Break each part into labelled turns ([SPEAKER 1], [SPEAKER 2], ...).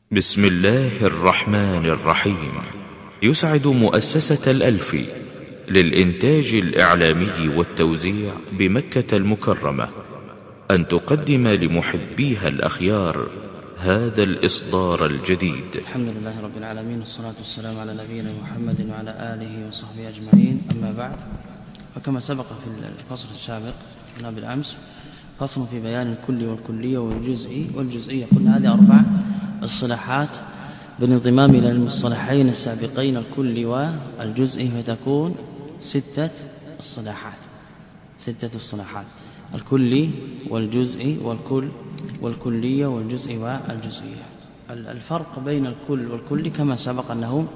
[SPEAKER 1] بسم الله الرحمن الرحيم. يسعد مؤسسة الألفي للإنتاج الإعلامي والتوزيع بمكة المكرمة أن تقدم لمحبيها الأخيار هذا الإصدار الجديد.
[SPEAKER 2] الحمد لله رب العالمين، والصلاة والسلام على نبينا محمد وعلى آله وصحبه أجمعين. أما بعد، فكما سبق في الفصل السابق هنا بالأمس فصل في بيان الكل والكلية والجزئي والجزئية. قلنا هذه 4 اصطلاحات بالانضمام إلى المصطلحين السابقين الكل والجزئي، فتكون 6 اصطلاحات. 6 اصطلاحات: الكلي والجزئي والكل والكلية والجزئي والجزئية. الفرق بين الكل والكل كما سبق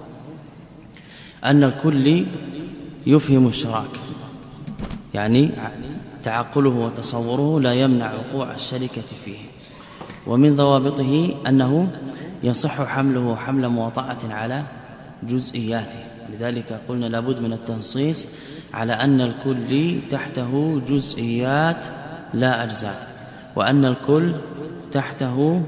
[SPEAKER 2] أن الكل يفهم الشراك، يعني تعقله وتصوره لا يمنع وقوع الشركة فيه، ومن ضوابطه أنه يصح حمله حمل مواطأة على جزئياته. لذلك قلنا لابد من التنصيص على أن الكل تحته جزئيات لا أجزاء، وأن الكل تحته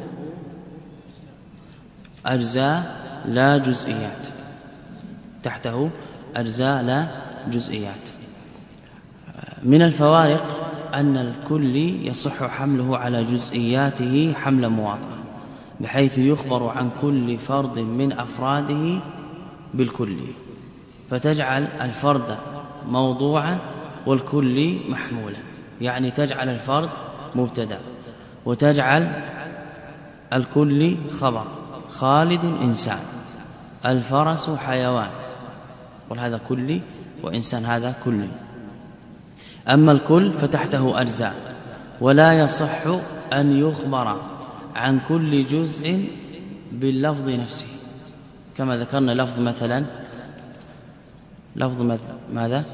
[SPEAKER 2] أجزاء لا جزئيات، تحته أجزاء لا جزئيات. من الفوارق أن الكل يصح حمله على جزئياته حمل مواطأ، بحيث يخبر عن كل فرد من أفراده بالكل، فتجعل الفرد موضوعا والكل محمولا، يعني تجعل الفرد مبتدا وتجعل الكل خبر. خالد إنسان، الفرس حيوان، قل هذا كلي، وإنسان هذا كلي. أما الكل فتحته أجزاء، ولا يصح أن يخبر عن كل جزء باللفظ نفسه، كما ذكرنا لفظ مثلا ماذا؟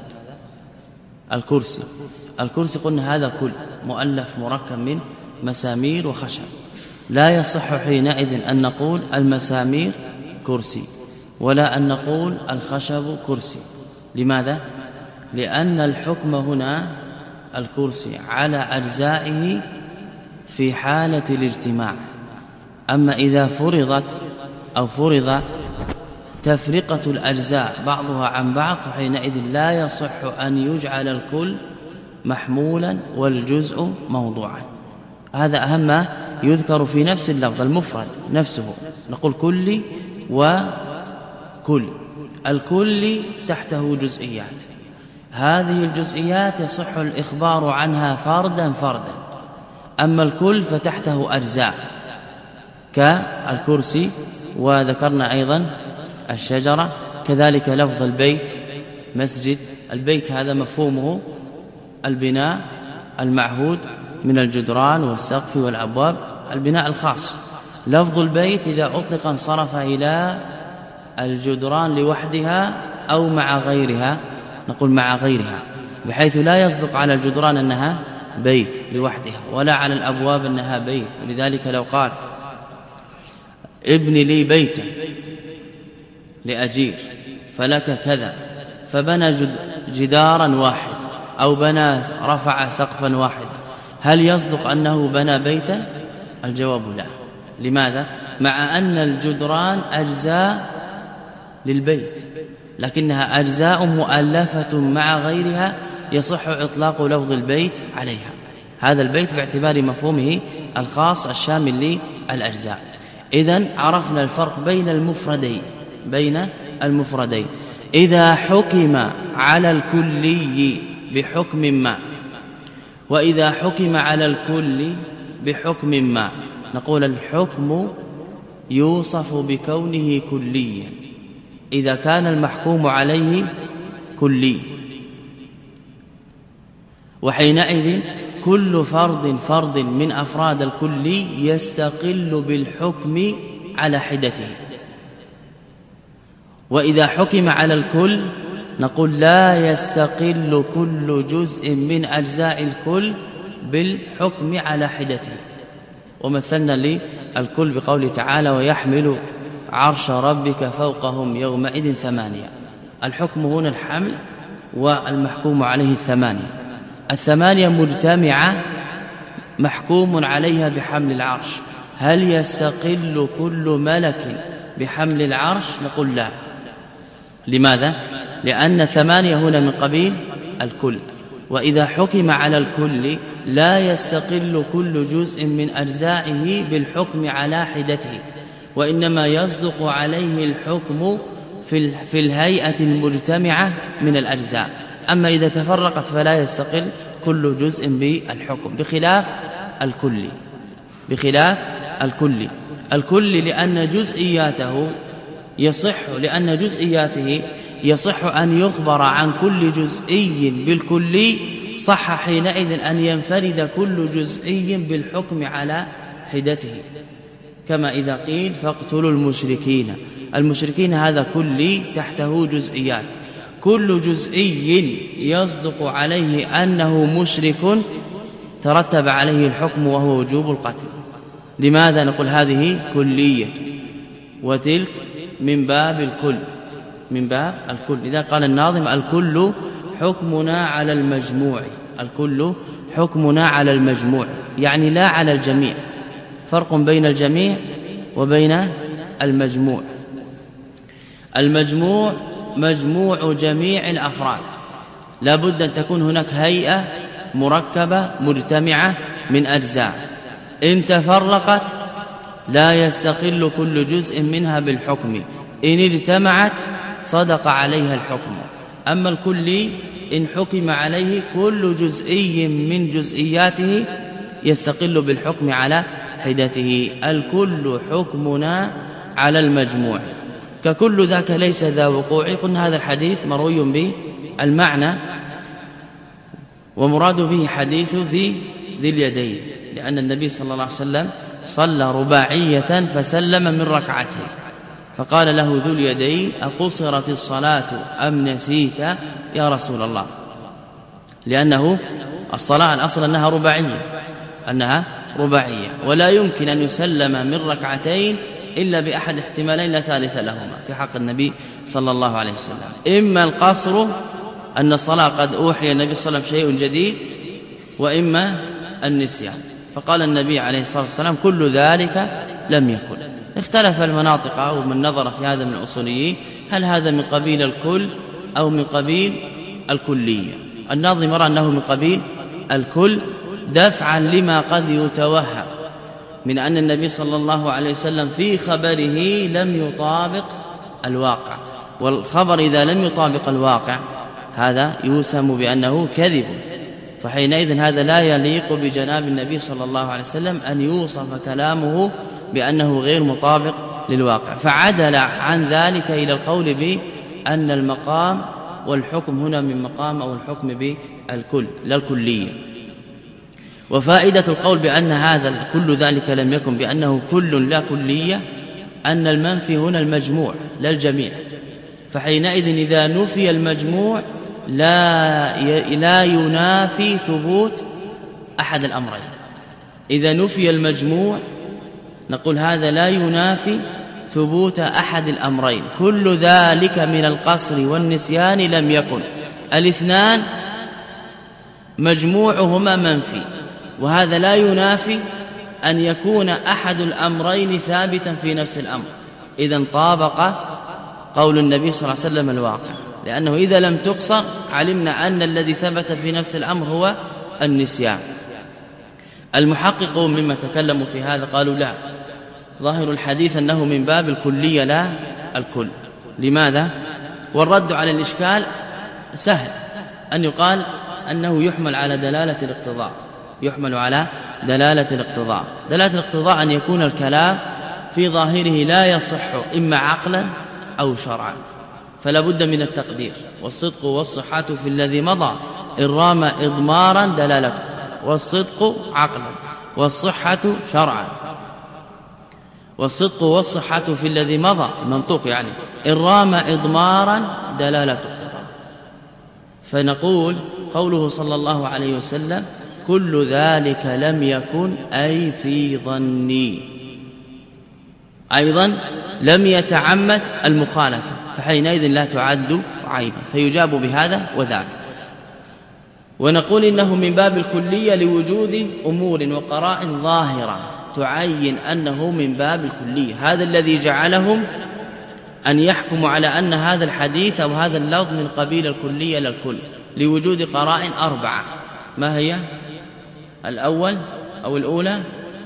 [SPEAKER 2] الكرسي. الكرسي قلنا هذا كل مؤلف مركب من مسامير وخشب، لا يصح حينئذ أن نقول المسامير كرسي، ولا أن نقول الخشب كرسي. لماذا؟ لأن الحكم هنا الكرسي على أجزائه في حالة الاجتماع، أما إذا فرض تفرقة الأجزاء بعضها عن بعض، فحينئذ لا يصح أن يجعل الكل محمولا والجزء موضوعا. هذا أهم ما يذكر في نفس اللفظ المفرد نفسه، نقول كلي وكل. الكل تحته جزئيات، هذه الجزئيات يصح الإخبار عنها فردا فردا، أما الكل فتحته أجزاء كالكرسي، وذكرنا أيضا الشجرة، كذلك لفظ البيت مسجد. البيت هذا مفهومه البناء المعهود من الجدران والسقف والأبواب، البناء الخاص. لفظ البيت إذا أطلق انصرف إلى الجدران لوحدها أو مع غيرها، نقول مع غيرها، بحيث لا يصدق على الجدران أنها بيت لوحدها، ولا على الأبواب أنها بيت. ولذلك لو قال ابن لي بيتا لأجير فلك كذا، فبنى جدارا واحد أو بنى رفع سقفا واحد، هل يصدق أنه بنى بيتا؟ الجواب لا. لماذا؟ مع أن الجدران أجزاء للبيت، لكنها أجزاء مؤلفة مع غيرها، يصح إطلاق لفظ البيت عليها. هذا البيت باعتبار مفهومه الخاص الشامل للأجزاء. إذن عرفنا الفرق بين المفردين. إذا حكم على الكلي بحكم ما، وإذا حكم على الكل بحكم ما، نقول الحكم يوصف بكونه كليا إذا كان المحكوم عليه كلي، وحينئذ كل فرد من أفراد الكلي يستقل بالحكم على حدته. وإذا حكم على الكل نقول لا يستقل كل جزء من أجزاء الكل بالحكم على حدته. ومثلنا للكل بقوله تعالى ويحمل عرش ربك فوقهم يومئذ 8. الحكم هنا الحمل، والمحكوم عليه 8 مجتمعة محكوم عليها بحمل العرش. هل يستقل كل ملك بحمل العرش؟ نقول لا. لماذا؟ لأن 8 هنا من قبيل الكل، وإذا حكم على الكل لا يستقل كل جزء من أجزائه بالحكم على حدته، وإنما يصدق عليه الحكم في الهيئة المجتمعة من الأجزاء. أما إذا تفرقت فلا يستقل كل جزء بالحكم، بخلاف الكل لأن جزئياته يصح أن يخبر عن كل جزئي بالكلي، صح حينئذ أن ينفرد كل جزئي بالحكم على حدته، كما إذا قيل فاقتلوا المشركين هذا كلي تحته جزئيات، كل جزئي يصدق عليه أنه مشرك ترتب عليه الحكم وهو وجوب القتل. لماذا نقول هذه كلية وتلك من باب الكل؟ إذا قال الناظم الكل حكمنا على المجموع، يعني لا على الجميع، فرق بين الجميع وبين المجموع. المجموع مجموع جميع الأفراد، لا بد أن تكون هناك هيئة مركبة مجتمعة من أجزاء، إن تفرقت لا يستقل كل جزء منها بالحكم، إن اجتمعت صدق عليها الحكم. أما الكلي إن حكم عليه كل جزئي من جزئياته يستقل بالحكم على حدته. الكل حكمنا على المجموع، ككل ذاك ليس ذا وقوع. قلنا هذا الحديث مروي بالمعنى، ومراد به حديث ذي اليدين، لأن النبي صلى الله عليه وسلم صلى رباعية فسلم من ركعتين، فقال له ذو اليدين أقصرت الصلاة أم نسيت يا رسول الله؟ لأنه الصلاة الأصل أنها رباعية، ولا يمكن أن يسلم من ركعتين إلا بأحد احتمالين لا ثالث لهما في حق النبي صلى الله عليه وسلم، إما القصر أن الصلاة قد أوحي النبي صلى الله عليه وسلم شيء جديد، وإما النسيان. فقال النبي عليه الصلاة والسلام كل ذلك لم يكن. اختلف المناطق ومن نظر في هذا من الأصوليين، هل هذا من قبيل الكل أو من قبيل الكلية؟ الناظم يرى أنه من قبيل الكل، دفعا لما قد يتوهم من أن النبي صلى الله عليه وسلم في خبره لم يطابق الواقع، والخبر إذا لم يطابق الواقع هذا يوسم بأنه كذب، فحينئذ هذا لا يليق بجناب النبي صلى الله عليه وسلم أن يوصف كلامه بأنه غير مطابق للواقع، فعدل عن ذلك إلى القول بأن المقام والحكم هنا من مقام أو الحكم بالكل لا الكلية. وفائدة القول بأن هذا كل ذلك لم يكن بأنه كل لا كلية، أن المنفي هنا المجموع لا الجميع، فحينئذ إذا نفي المجموع لا ينافي ثبوت أحد الأمرين. إذا نفي المجموع نقول هذا لا ينافي ثبوت أحد الأمرين، كل ذلك من القصر والنسيان لم يكن، الاثنان مجموعهما منفي، وهذا لا ينافي أن يكون أحد الأمرين ثابتا في نفس الأمر. إذن طابق قول النبي صلى الله عليه وسلم الواقع، لأنه إذا لم تقصر علمنا أن الذي ثبت في نفس الأمر هو النسيان. المحققون مما تكلموا في هذا قالوا لا، ظاهر الحديث أنه من باب الكلية لا الكل. لماذا؟ والرد على الإشكال سهل، أن يقال أنه يحمل على دلالة الاقتضاء، دلالة الاقتضاء أن يكون الكلام في ظاهره لا يصح إما عقلا أو شرعا، فلا بد من التقدير. والصدق والصحة في الذي مضى إن رام إضمارا دلالته، والصدق عقلا والصحة شرعا، والصدق والصحة في الذي مضى المنطوق يعني إن رام إضمارا دلالته. فنقول قوله صلى الله عليه وسلم كل ذلك لم يكن أي في ظني، أيضا لم يتعمد المخالفة، فحينئذ لا تعد عيبا، فيجاب بهذا وذاك. ونقول إنه من باب الكلية لوجود أمور وقرائن ظاهرة تعين أنه من باب الكلية. هذا الذي جعلهم أن يحكموا على أن هذا الحديث أو هذا اللفظ من قبيل الكلية للكل لوجود قرائن 4. ما هي؟ الأول أو الأولى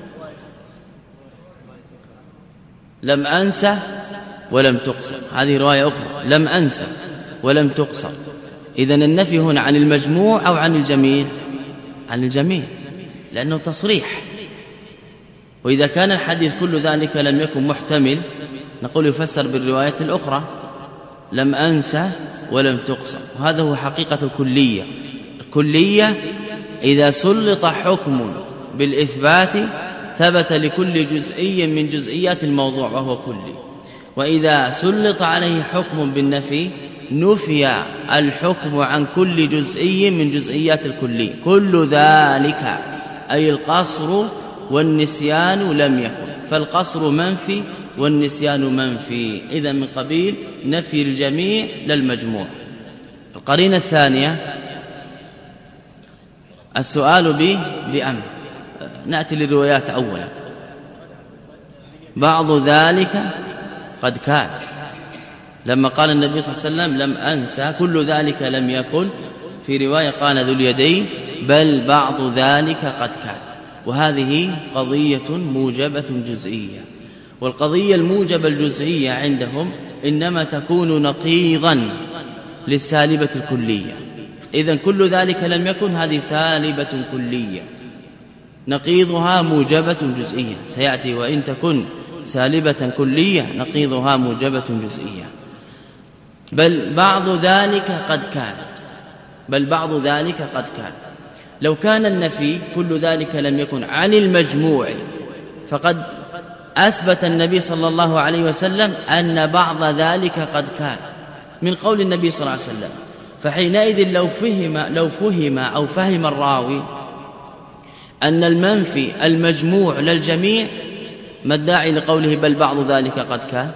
[SPEAKER 2] لم أنسى ولم تقصر، هذه رواية أخرى لم أنسى ولم تقصر. إذن النفي هنا عن المجموع أو عن الجميع؟ عن الجميع، لأنه تصريح. وإذا كان الحديث كل ذلك لم يكن محتمل نقول يفسر بالرواية الأخرى لم أنسى ولم تقصر. وهذا هو حقيقة الكلية. الكلية إذا سلط حكم بالإثبات ثبت لكل جزئي من جزئيات الموضوع وهو كلي، وإذا سلط عليه حكم بالنفي نفي الحكم عن كل جزئي من جزئيات الكلي. كل ذلك أي القصر والنسيان لم يكن، فالقصر منفي والنسيان منفي، إذا من قبيل نفي الجميع للمجموع. القرينة الثانية السؤال بأمر. نأتي للروايات أولا. بعض ذلك قد كان، لما قال النبي صلى الله عليه وسلم لم أنسى كل ذلك لم يكن، في رواية قال ذو اليدين بل بعض ذلك قد كان. وهذه قضية موجبة جزئية، والقضية الموجبة الجزئية عندهم إنما تكون نقيضا للسالبة الكلية. إذن كل ذلك لم يكن هذه سالبة كلية، نقيضها موجبة جزئية سيأتي. وإن تكن سالبة كلية نقيضها موجبة جزئية. بل بعض ذلك قد كان، بل بعض ذلك قد كان. لو كان النفي كل ذلك لم يكن عن المجموع فقد أثبت النبي صلى الله عليه وسلم أن بعض ذلك قد كان من قول النبي صلى الله عليه وسلم. فحينئذ لو فهم أو فهم الراوي أن المنفي المجموع للجميع، ما الداعي لقوله بل بعض ذلك قد كان؟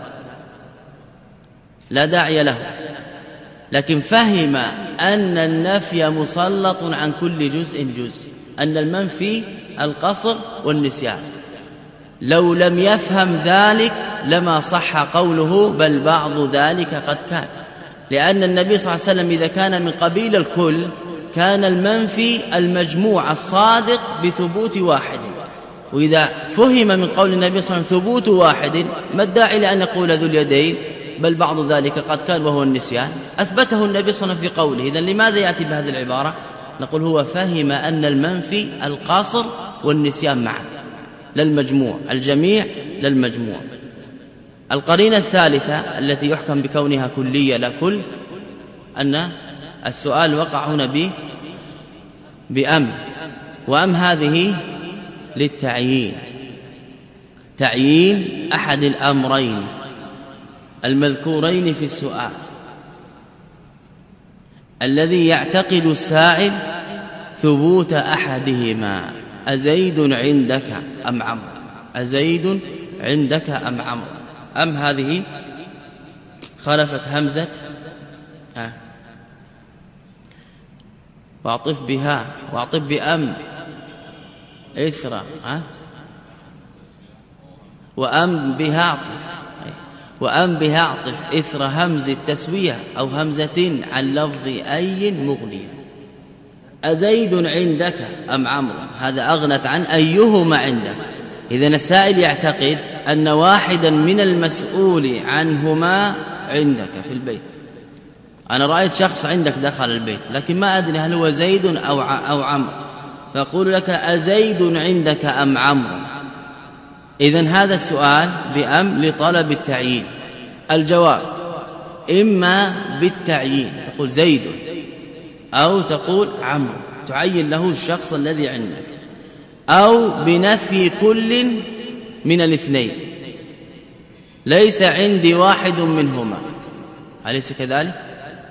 [SPEAKER 2] لا داعي له. لكن فهم أن النفي مسلط عن كل جزء، أن المنفي القصر والنسيان. لو لم يفهم ذلك لما صح قوله بل بعض ذلك قد كان، لأن النبي صلى الله عليه وسلم إذا كان من قبيل الكل كان المنفي المجموع الصادق بثبوت واحد. وإذا فهم من قول النبي صلى الله عليه وسلم ثبوت واحد، ما الداعي لأن يقول ذو اليدين بل بعض ذلك قد كان وهو النسيان؟ أثبته النبي صلى الله عليه وسلم في قوله. إذن لماذا يأتي بهذه العبارة؟ نقول هو فهم أن المنفي القاصر والنسيان معا للمجموع، الجميع للمجموع. القرينة الثالثة التي يحكم بكونها كلية لا كل، أن السؤال وقع هنا بأم، وأم هذه للتعيين، تعيين أحد الأمرين المذكورين في السؤال الذي يعتقد السائل ثبوت أحدهما. أزيد عندك أم عمرو؟ أزيد عندك أم عمرو؟ أم هذه خلفت همزة واعطف بها واعطف بأم إثر وأم بها اعطف، وأم بها اعطف إثر همز التسوية أو همزة عن لفظ أي مغنية. أزيد عندك أم عمرو؟ هذا أغنت عن أيهما عندك. إذن السائل يعتقد أن واحدا من المسؤول عنهما عندك في البيت. أنا رأيت شخص عندك دخل البيت لكن ما أدري هل هو زيد أو عمرو، فأقول لك أزيد عندك أم عمرو؟ إذن هذا السؤال بأم لطلب التعيين. الجواب إما بالتعيين، تقول زيد أو تقول عمرو، تعين له الشخص الذي عندك، أو بنفي كل من الاثنين، ليس عندي واحد منهما، أليس كذلك؟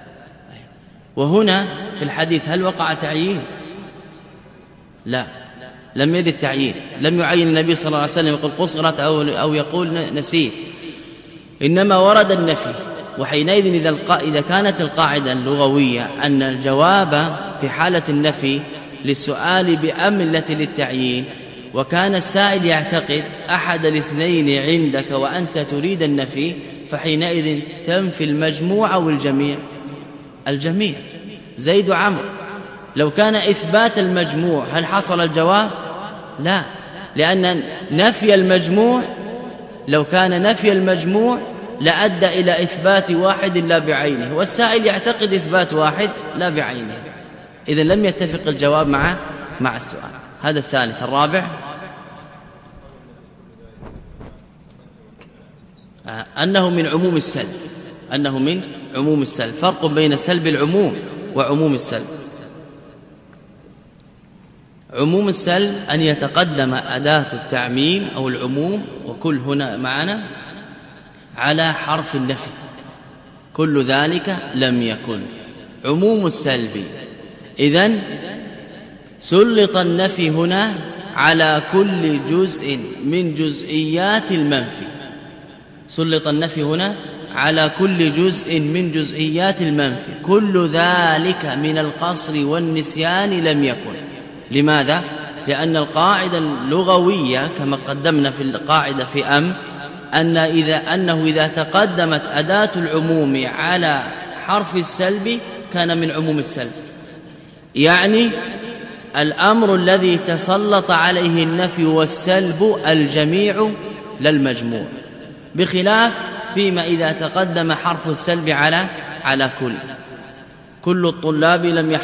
[SPEAKER 2] وهنا في الحديث هل وقع تعيين؟ لا، لم يرد التعيين، لم يعين النبي صلى الله عليه وسلم يقول قصرت أو يقول نسيت، إنما ورد النفي. وحينئذ إذا كانت القاعدة اللغوية أن الجواب في حالة النفي للسؤال بأم التي للتعيين وكان السائل يعتقد أحد الاثنين عندك وأنت تريد النفي، فحينئذ تنفي المجموع أو الجميع؟ الجميع. زيد وعمرو، لو كان إثبات المجموع هل حصل الجواب؟ لا، لأن نفي المجموع لو كان نفي المجموع لأدى إلى إثبات واحد لا بعينه، والسائل يعتقد إثبات واحد لا بعينه، إذن لم يتفق الجواب مع السؤال. هذا الثالث. الرابع أنه من عموم السلب، أنه من عموم السلب. فرق بين سلب العموم وعموم السلب. عموم السلب أن يتقدم أداة التعميم أو العموم، وكل هنا معنا على حرف النفي، كل ذلك لم يكن. عموم السلب إذن سلط النفي هنا على كل جزء من جزئيات المنفي، سلط النفي هنا على كل جزء من جزئيات المنفي، كل ذلك من القصر والنسيان لم يكن. لماذا؟ لأن القاعدة اللغوية كما قدمنا في القاعدة في أنه إذا تقدمت أداة العموم على حرف السلب كان من عموم السلب، يعني الأمر الذي تسلط عليه النفي والسلب الجميع للمجموع، بخلاف فيما إذا تقدم حرف السلب على كل الطلاب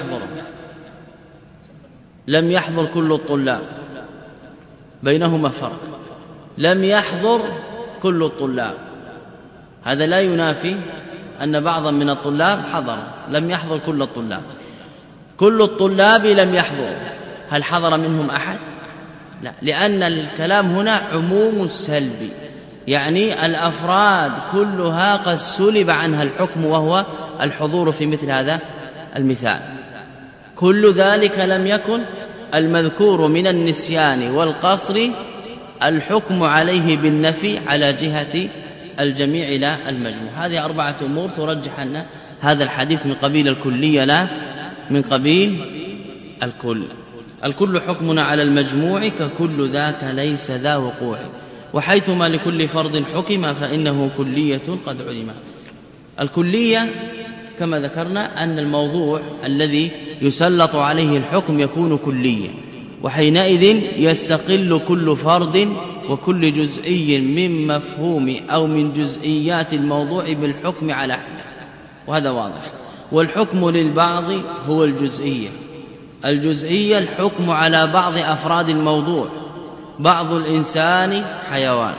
[SPEAKER 2] لم يحضر كل الطلاب، بينهما فرق. لم يحضر كل الطلاب هذا لا ينافي أن بعضا من الطلاب حضر، لم يحضر كل الطلاب. كل الطلاب لم يحضر، هل حضر منهم أحد؟ لا، لأن الكلام هنا عموم السلب، يعني الأفراد كلها قد سلب عنها الحكم وهو الحضور في مثل هذا المثال. كل ذلك لم يكن المذكور من النسيان والقصر الحكم عليه بالنفي على جهة الجميع لا المجموع. هذه 4 أمور ترجح أن هذا الحديث من قبيل الكلية لا من قبيل الكل. الكل حكمنا على المجموع ككل ذاك ليس ذا وقوع، وحيثما لكل فرض حكم فإنه كلية قد علم. الكلية كما ذكرنا أن الموضوع الذي يسلط عليه الحكم يكون كليا، وحينئذ يستقل كل فرد وكل جزئي من مفهوم أو من جزئيات الموضوع بالحكم على حد، وهذا واضح. والحكم للبعض هو الجزئية الحكم على بعض أفراد الموضوع. بعض الإنسان حيوان،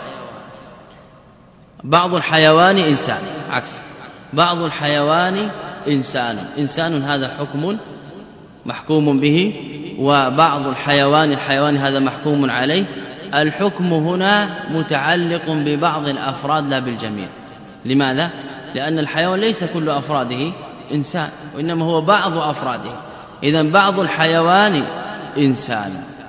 [SPEAKER 2] بعض الحيوان إنسان، عكس بعض الحيوان إنسان هذا حكم محكوم به، وبعض الحيوان هذا محكوم عليه. الحكم هنا متعلق ببعض الأفراد لا بالجميع. لماذا؟ لأن الحيوان ليس كل أفراده إنسان، وإنما هو بعض أفراده. إذن بعض الحيوان إنسان،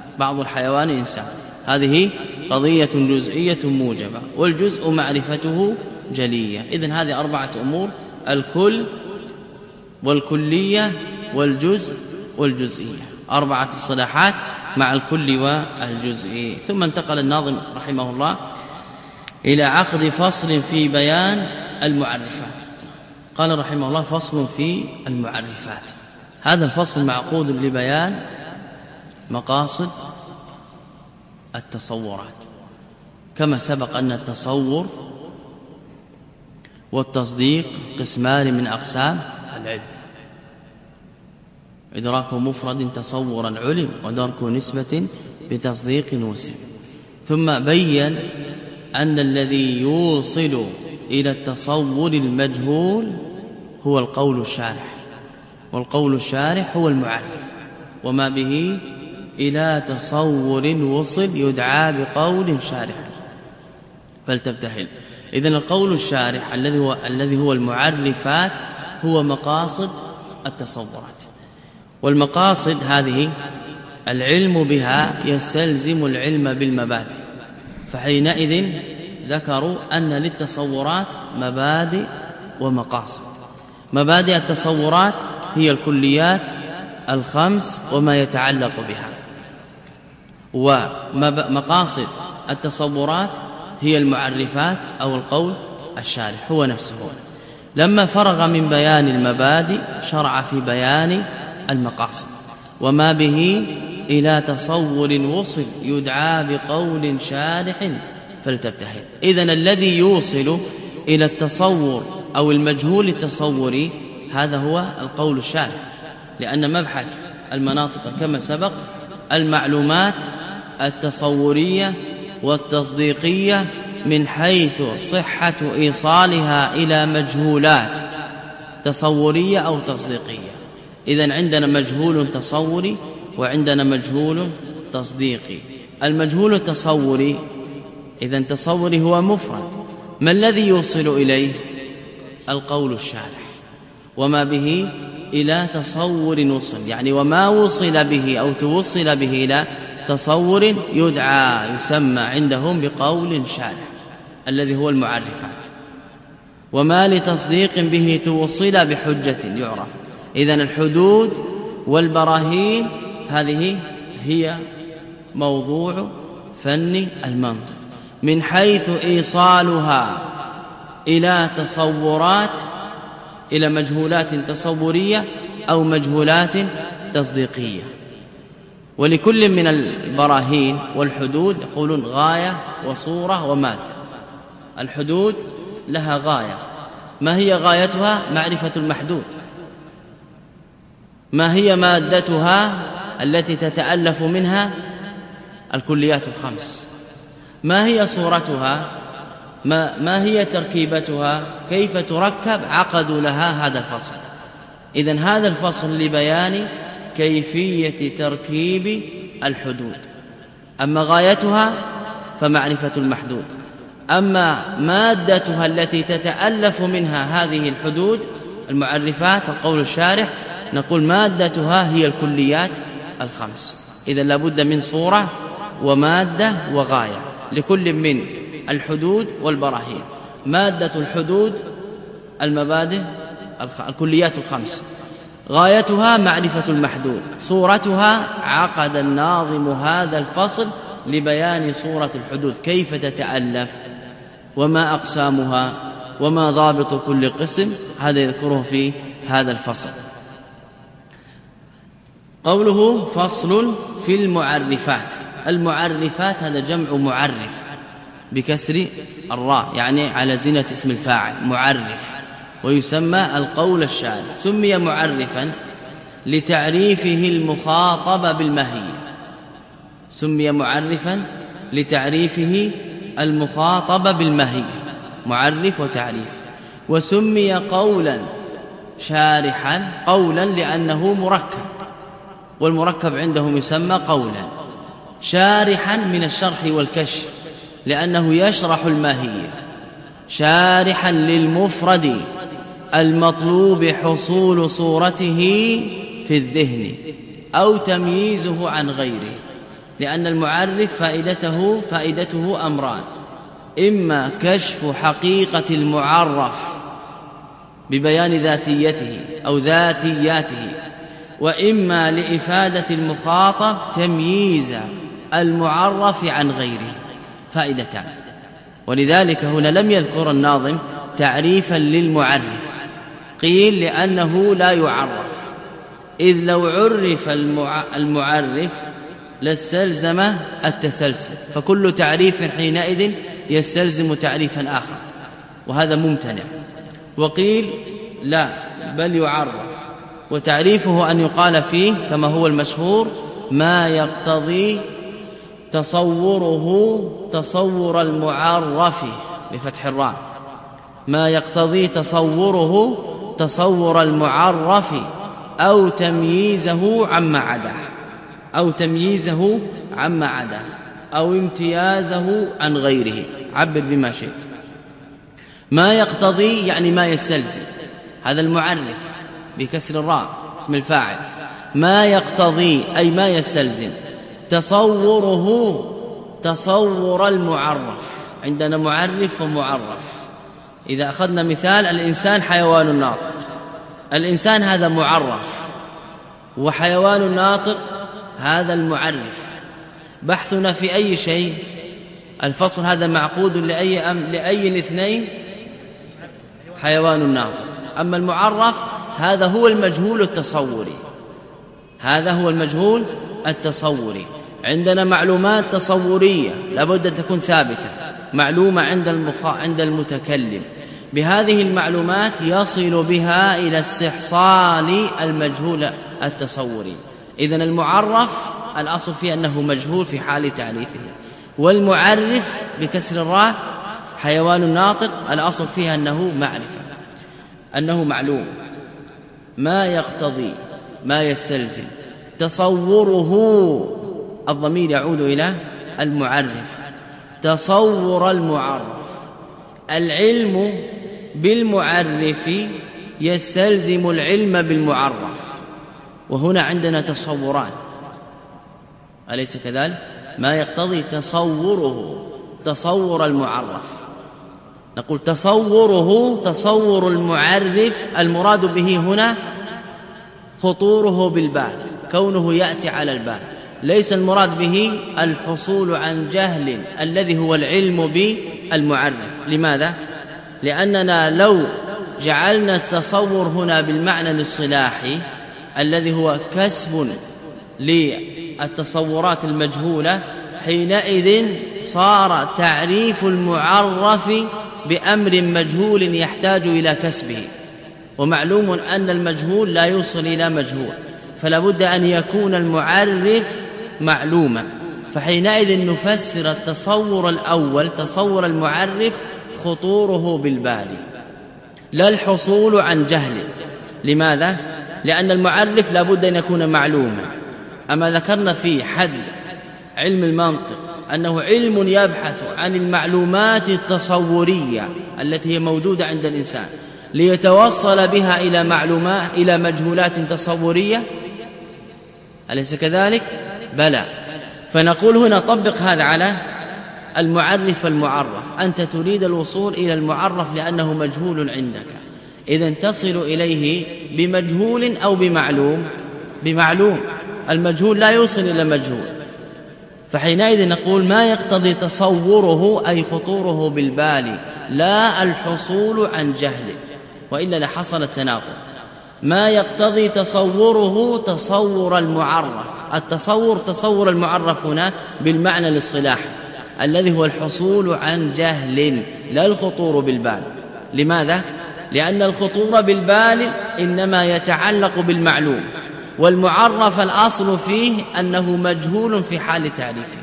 [SPEAKER 2] هذه قضية جزئية موجبة، والجزء معرفته جلية. إذن هذه 4 أمور: الكل والكلية والجزء والجزئية، 4 اصطلاحات مع الكل والجزئي. ثم انتقل الناظم رحمه الله إلى عقد فصل في بيان المعرفات. قال رحمه الله: فصل في المعرفات. هذا الفصل معقود لبيان مقاصد التصورات. كما سبق أن التصور والتصديق قسمان من أقسام العلم: إدراك مفرد تصورا علم، ودرك نسبة بتصديق وسم. ثم بين أن الذي يوصل إلى التصور المجهول هو القول الشارح، والقول الشارح هو المعرف، وما به إلى تصور وصل يدعى بقول شارح فلتبتهل. إذن القول الشارح الذي هو المعرفات هو مقاصد التصورات. والمقاصد هذه العلم بها يستلزم العلم بالمبادئ، فحينئذ ذكروا أن للتصورات مبادئ ومقاصد. مبادئ التصورات هي الكليات 5 وما يتعلق بها، ومقاصد التصورات هي المعرفات أو القول الشارح هو نفسه. لما فرغ من بيان المبادئ شرع في بيان المقاصد، وما به إلى تصور وصل يدعى بقول شارح فلتبتهل. إذن الذي يوصل إلى التصور أو المجهول التصوري هذا هو القول الشارح، لأن مبحث المناطق كما سبق المعلومات التصورية والتصديقية من حيث صحة إيصالها إلى مجهولات تصورية أو تصديقية. إذن عندنا مجهول تصوري وعندنا مجهول تصديقي. المجهول التصوري إذن تصوري هو مفرد، ما الذي يوصل إليه؟ القول الشارح، وما به إلى تصور وصل، يعني وما وصل به أو توصل به إلى تصور يدعى يسمى عندهم بقول شارح الذي هو المعرفات، وما لتصديق به توصل بحجة يعرف. إذن الحدود والبراهين هذه هي موضوع فن المنطق من حيث إيصالها إلى تصورات، إلى مجهولات تصورية أو مجهولات تصديقية. ولكل من البراهين والحدود يقولون غاية وصورة ومادة. الحدود لها غاية، ما هي غايتها؟ معرفة المحدود. ما هي مادتها التي تتألف منها؟ الكليات الخمس. ما هي صورتها؟ ما هي تركيبتها؟ كيف تركب؟ عقدوا لها هذا الفصل. إذن هذا الفصل لبيان كيفية تركيب الحدود. أما غايتها فمعرفة المحدود، أما مادتها التي تتألف منها هذه الحدود المعرفات القول الشارح نقول مادتها هي الكليات الخمس. إذن لابد من صورة ومادة وغاية لكل من الحدود والبراهين. مادة الحدود المبادئ الكليات الخمس، غايتها معرفة المحدود، صورتها عقد الناظم هذا الفصل لبيان صورة الحدود كيف تتألف وما أقسامها وما ضابط كل قسم، هذا يذكره في هذا الفصل. قوله فصل في المعرفات. المعرفات هذا جمع معرف بكسر الراء، يعني على زينة اسم الفاعل معرف، ويسمى القول الشارح. سمي معرفا لتعريفه المخاطب بالماهية، سمي معرفا لتعريفه المخاطب بالماهية، معرف وتعريف. وسمي قولا شارحا قولا لأنه مركب، والمركب عندهم يسمى قولا. شارحا من الشرح والكشف لأنه يشرح الماهية، شارحا للمفرد المطلوب حصول صورته في الذهن أو تمييزه عن غيره، لأن المعرف فائدته أمران: إما كشف حقيقة المعرف ببيان ذاتيته أو ذاتياته، وإما لإفادة المخاطب تمييز المعرف عن غيره، فائدتان. ولذلك هنا لم يذكر الناظم تعريفا للمعرف، قيل لأنه لا يعرف، إذ لو عرف المعرف لاستلزم التسلسل، فكل تعريف حينئذ يستلزم تعريفا آخر، وهذا ممتنع. وقيل لا، بل يعرف، وتعريفه أن يقال فيه كما هو المشهور ما يقتضي تصوره تصور المعرف بفتح الراء، ما يقتضي تصوره تصور المعرف أو تمييزه عما عداه، أو تمييزه عما عداه، أو امتيازه عن غيره، عبر بما شئت. ما يقتضي يعني ما يستلزم، هذا المعرف بكسر الراء اسم الفاعل. ما يقتضي أي ما يستلزم تصوره تصور المعرف، عندنا معرف ومعرف. إذا أخذنا مثال الإنسان حيوان ناطق، الإنسان هذا معرف، وحيوان ناطق هذا المعرف، بحثنا في أي شيء؟ الفصل هذا معقود لأي الاثنين؟ حيوان ناطق. أما المعرف هذا هو المجهول التصوري، هذا هو المجهول التصوري. عندنا معلومات تصورية لابد أن تكون ثابتة، معلومة عند المتكلم، بهذه المعلومات يصل بها إلى استحصال المجهول التصوري. إذن المعرف الأصل فيه أنه مجهول في حال تعريفه، والمعرف بكسر الراء حيوان ناطق الأصل فيها أنه معرفة، أنه معلوم، ما يقتضي ما يستلزم تصوره. الضمير يعود إلى المعرف، تصور المعرف. العلم بالمعرف يستلزم العلم بالمعرف، وهنا عندنا تصوران أليس كذلك؟ ما يقتضي تصوره تصور المعرف، نقول تصوره تصور المعرف، المراد به هنا خطوره بالبال، كونه يأتي على البال، ليس المراد به الحصول عن جهل الذي هو العلم بالمعرف. لماذا؟ لأننا لو جعلنا التصور هنا بالمعنى الاصطلاحي الذي هو كسب للتصورات المجهولة، حينئذ صار تعريف المعرف بأمر مجهول يحتاج إلى كسبه، ومعلوم أن المجهول لا يوصل إلى مجهول، فلا بد أن يكون المعرف معلوما. فحينئذ نفسر التصور الأول تصور المعرف خطوره بالبال لا الحصول عن جهل. لماذا؟ لأن المعرف لا بد أن يكون معلوما. أما ذكرنا في حد علم المنطق أنه علم يبحث عن المعلومات التصورية التي هي موجودة عند الإنسان ليتوصل بها إلى معلومات إلى مجهولات تصورية، أليس كذلك؟ بلى. فنقول هنا طبق هذا على المعرف والمعرف، أنت تريد الوصول إلى المعرف لأنه مجهول عندك، إذن تصل إليه بمجهول أو بمعلوم؟ بمعلوم. المجهول لا يوصل إلى مجهول، فحينئذ نقول ما يقتضي تصوره أي خطوره بالبال لا الحصول عن جهل، وإلا لحصل التناقض. ما يقتضي تصوره تصور المعرف، التصور تصور المعرف هنا بالمعنى الاصطلاحي الذي هو الحصول عن جهل لا الخطور بالبال. لماذا؟ لأن الخطور بالبال إنما يتعلق بالمعلوم، والمعرف الأصل فيه أنه مجهول في حال تعريفه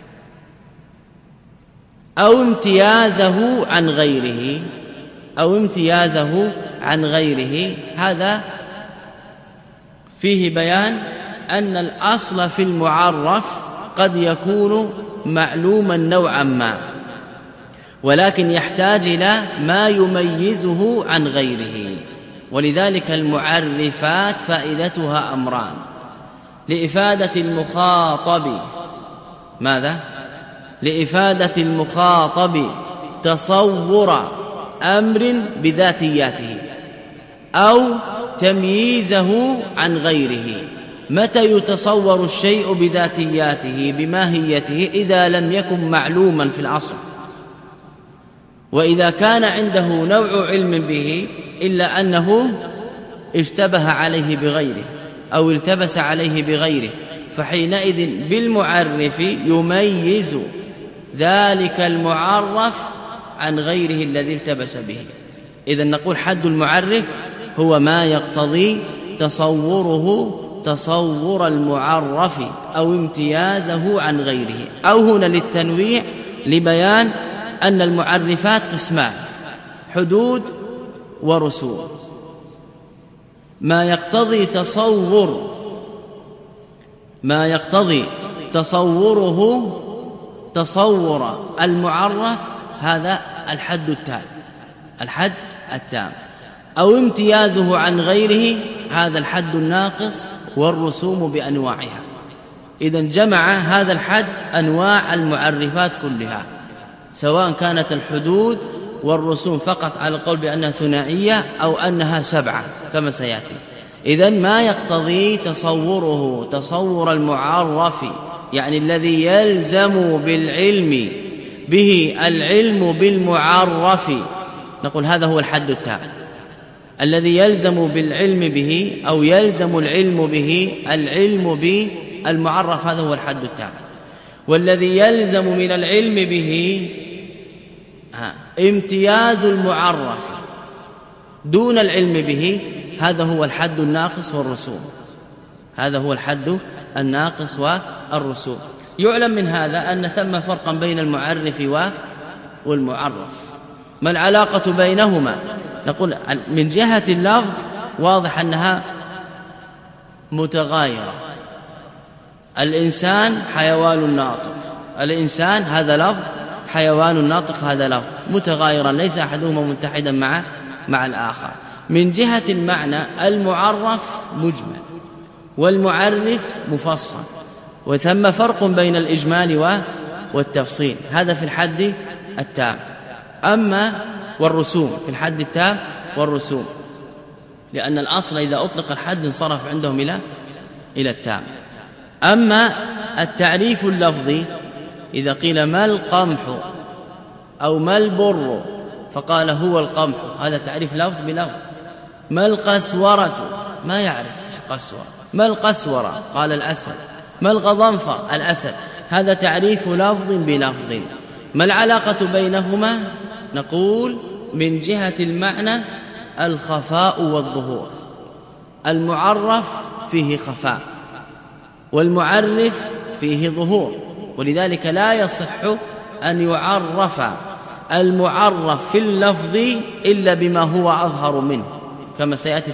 [SPEAKER 2] أو امتيازه عن غيره، أو امتيازه عن غيره. هذا فيه بيان أن الأصل في المعرف قد يكون معلوما نوعا ما، ولكن يحتاج إلى ما يميزه عن غيره. ولذلك المعرفات فائدتها أمران: لإفادة المخاطب ماذا؟ لإفادة المخاطب تصور أمر بذاتياته أو تمييزه عن غيره. متى يتصور الشيء بذاتياته بماهيته؟ إذا لم يكن معلوما في الأصل، وإذا كان عنده نوع علم به إلا أنه اشتبه عليه بغيره أو التبس عليه بغيره، فحينئذ بالمعرف يميز ذلك المعرف عن غيره الذي التبس به. إذن نقول حد المعرف هو ما يقتضي تصوره تصور المعرف أو امتيازه عن غيره، أو هنا للتنويع لبيان أن المعرفات قسمان: حدود ورسوم. ما يقتضي تصوره تصور المعرف هذا الحد التام، أو امتيازه عن غيره هذا الحد الناقص، والرسوم بأنواعها. إذن جمع هذا الحد أنواع المعرفات كلها، سواء كانت الحدود والرسوم فقط على القول بأنها ثنائية أو أنها 7 كما سيأتي. إذن ما يقتضي تصوره تصور المعرف يعني الذي يلزم بالعلم به العلم بالمعرف، نقول هذا هو الحد التام. الذي يلزم بالعلم به أو يلزم العلم به العلم بالمعرف، هذا هو الحد التام. والذي يلزم من العلم به امتياز المعرف دون العلم به، هذا هو الحد الناقص والرسوم. هذا هو الحد الناقص والرسوم. يعلم من هذا أن ثم فرقا بين المعرف والمعرف. ما العلاقة بينهما؟ نقول من جهة اللفظ واضح أنها متغايرة. الإنسان حيوان ناطق، الإنسان هذا لفظ، حيوان ناطق هذا لفظ، متغايرا ليس أحدهما متحدا مع الآخر. من جهة المعنى المعرف مجمل والمعرف مفصل، وثم فرق بين الإجمال والتفصيل، هذا في الحد التام. أما والرسوم في الحد التام والرسوم، لأن الأصل إذا أطلق الحد انصرف عندهم إلى التام. أما التعريف اللفظي إذا قيل ما القمح أو ما البر فقال هو القمح، هذا تعريف لفظ بلفظ. ما القسورة، ما يعرف قسورة. ما القسورة، قال الأسد. ما الغضنفر، الأسد. هذا تعريف لفظ بلفظ. ما العلاقة بينهما؟ نقول من جهة المعنى الخفاء والظهور. المعرف فيه خفاء والمعرف فيه ظهور، ولذلك لا يصح أن يعرف المعرف في اللفظ إلا بما هو أظهر منه، كما سيأتي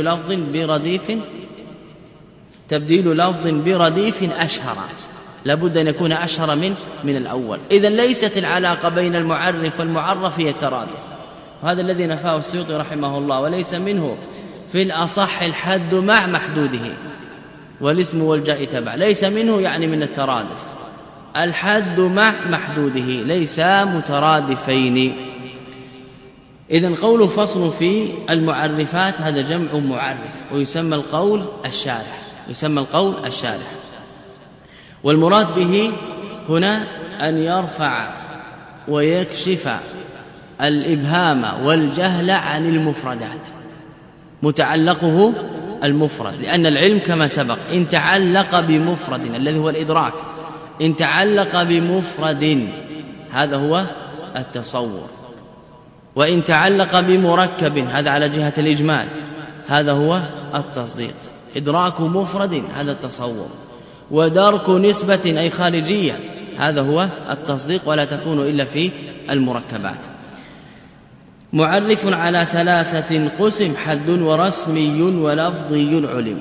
[SPEAKER 2] تبديل لفظ برديف أشهر، لابد أن يكون أشهر من الأول. إذن ليست العلاقة بين المعرف والمعرف هي الترادف، وهذا الذي نفاه السيوطي رحمه الله. وليس منه في الأصح الحد مع محدوده والاسم والجاء تبع، ليس منه يعني من الترادف. الحد مع محدوده ليس مترادفين. إذن قوله فصل في المعرفات هذا جمع معرف، ويسمى القول الشارح. والمراد به هنا أن يرفع ويكشف الإبهام والجهل عن المفردات، متعلقه المفرد، لأن العلم كما سبق إن تعلق بمفرد الذي هو الإدراك، إن تعلق بمفرد هذا هو التصور، وإن تعلق بمركب هذا على جهة الإجمال هذا هو التصديق. إدراك مفرد هذا التصور، ودرك نسبة أي خارجية هذا هو التصديق، ولا تكون إلا في المركبات. معرف على 3 قسم: حد ورسمي ولفظي علم.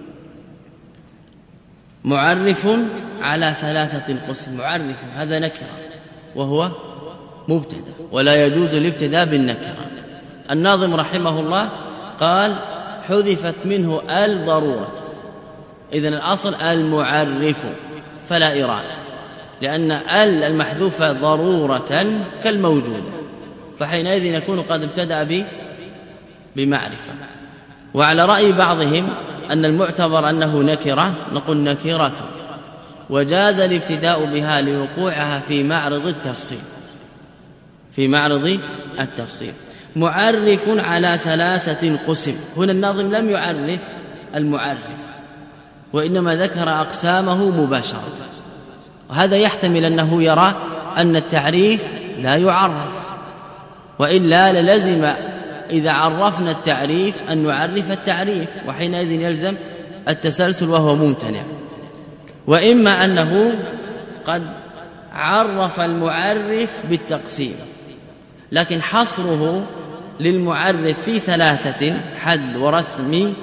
[SPEAKER 2] معرف على 3 قسم. معرف هذا نكرة وهو مبتدا، ولا يجوز الابتداء بالنكرة. الناظم رحمه الله قال حذفت منه الضرورة، إذن الأصل المعرف فلا إراد، لأن المحذوفة ضرورة كالموجودة، فحينئذ يكون قد ابتدأ بمعرفة. وعلى رأي بعضهم أن المعتبر أنه نكرة، نقول نكرة، وجاز الابتداء بها لوقوعها في معرض التفصيل. معرف على 3 قسم. هنا الناظم لم يعرف المعرف، وإنما ذكر أقسامه مباشرة، وهذا يحتمل أنه يرى أن التعريف لا يعرف، وإلا للزم إذا عرفنا التعريف أن نعرف التعريف، وحينئذ يلزم التسلسل وهو ممتنع. وإما أنه قد عرف المعرف بالتقسيم، لكن حصره للمعرف في 3: حد ورسمي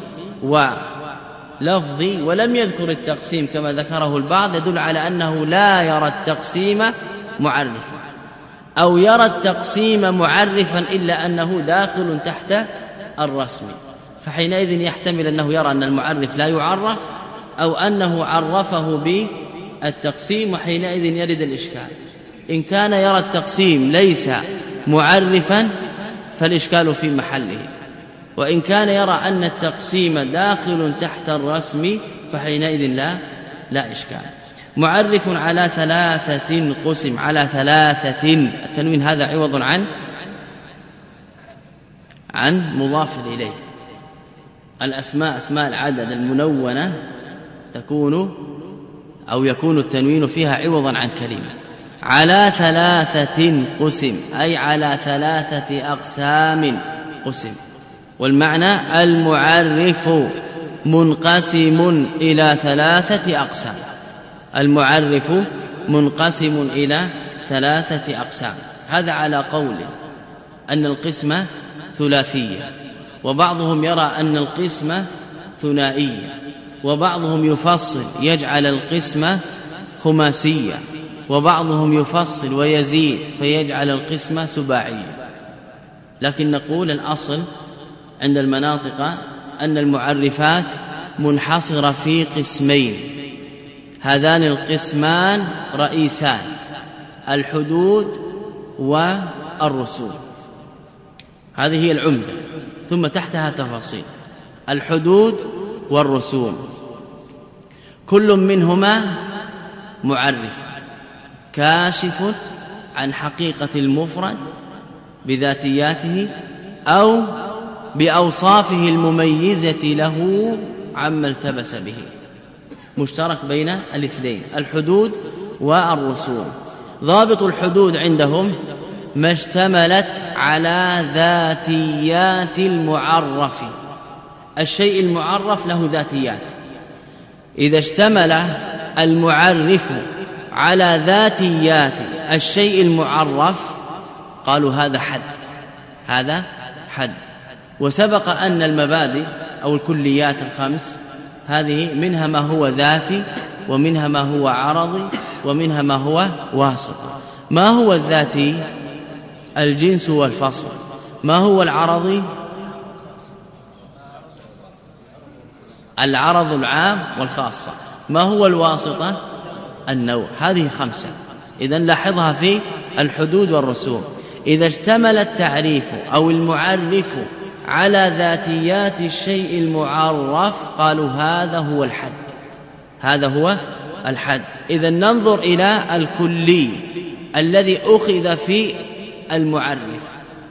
[SPEAKER 2] ولفظي، ولم يذكر التقسيم كما ذكره البعض، يدل على أنه لا يرى التقسيم معرفا، أو يرى التقسيم معرفا إلا أنه داخل تحت الرسم، فحينئذ يحتمل أنه يرى أن المعرف لا يعرف، أو أنه عرفه بالتقسيم، وحينئذ يرد الإشكال. إن كان يرى التقسيم ليس معرفا فالإشكال في محله، وإن كان يرى أن التقسيم داخل تحت الرسم فحينئذ لا إشكال. معرف على 3 قسم، على 3. التنوين هذا عوض عن مضاف إليه. الأسماء أسماء العدد المنونة تكون أو يكون التنوين فيها عوضا عن كلمة. على 3 قسم أي على 3 أقسام قسم. والمعنى المعرف منقسم إلى 3 أقسام. المعرف منقسم إلى 3 أقسام. هذا على قول أن القسمة ثلاثية، وبعضهم يرى أن القسمة ثنائية، وبعضهم يفصل يجعل القسمة خماسية، وبعضهم يفصل ويزيد فيجعل القسمة سباعية. لكن نقول الأصل عند المناطق أن المعرفات منحصرة في قسمين، هذان القسمان رئيسان: الحدود والرسوم. هذه هي العمدة، ثم تحتها تفاصيل. الحدود والرسوم كل منهما معرف كاشف عن حقيقة المفرد بذاتياته أو بأوصافه المميزة له عما التبس به. مشترك بين الاثنين الحدود والرسوم. ضابط الحدود عندهم ما اشتملت على ذاتيات المعرف. الشيء المعرف له ذاتيات، إذا اشتمل المعرف على ذاتيات الشيء المعرف قالوا هذا حد، هذا حد. وسبق أن المبادئ أو الكليات ال5 هذه منها ما هو ذاتي، ومنها ما هو عرضي، ومنها ما هو واسطة. ما هو الذاتي؟ الجنس والفصل. ما هو العرضي؟ العرض العام والخاصة. ما هو الواسطة؟ النوع. هذه 5. إذن لاحظها في الحدود والرسوم. إذا اشتمل التعريف أو المعرف على ذاتيات الشيء المعرف قالوا هذا هو الحد، هذا هو الحد. إذن ننظر إلى الكلي الذي أخذ في المعرف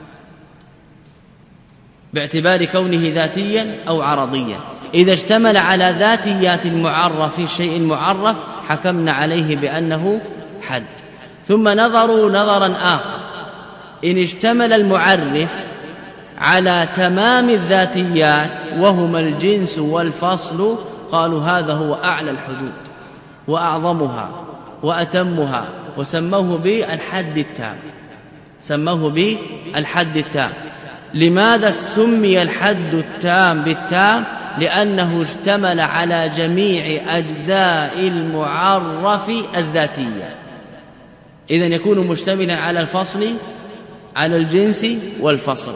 [SPEAKER 2] باعتبار كونه ذاتيا أو عرضيا. إذا اشتمل على ذاتيات المعرف في الشيء المعرف حكمنا عليه بأنه حد. ثم نظروا نظرا آخر: إن اشتمل المعرف على تمام الذاتيات وهما الجنس والفصل قالوا هذا هو أعلى الحدود وأعظمها وأتمها، وسموه بالحد التام. سموه بالحد التام. لماذا سمي الحد التام بالتام؟ لأنه اشتمل على جميع أجزاء المعرف الذاتية. إذن يكون مشتملا على الفصل، على الجنس والفصل.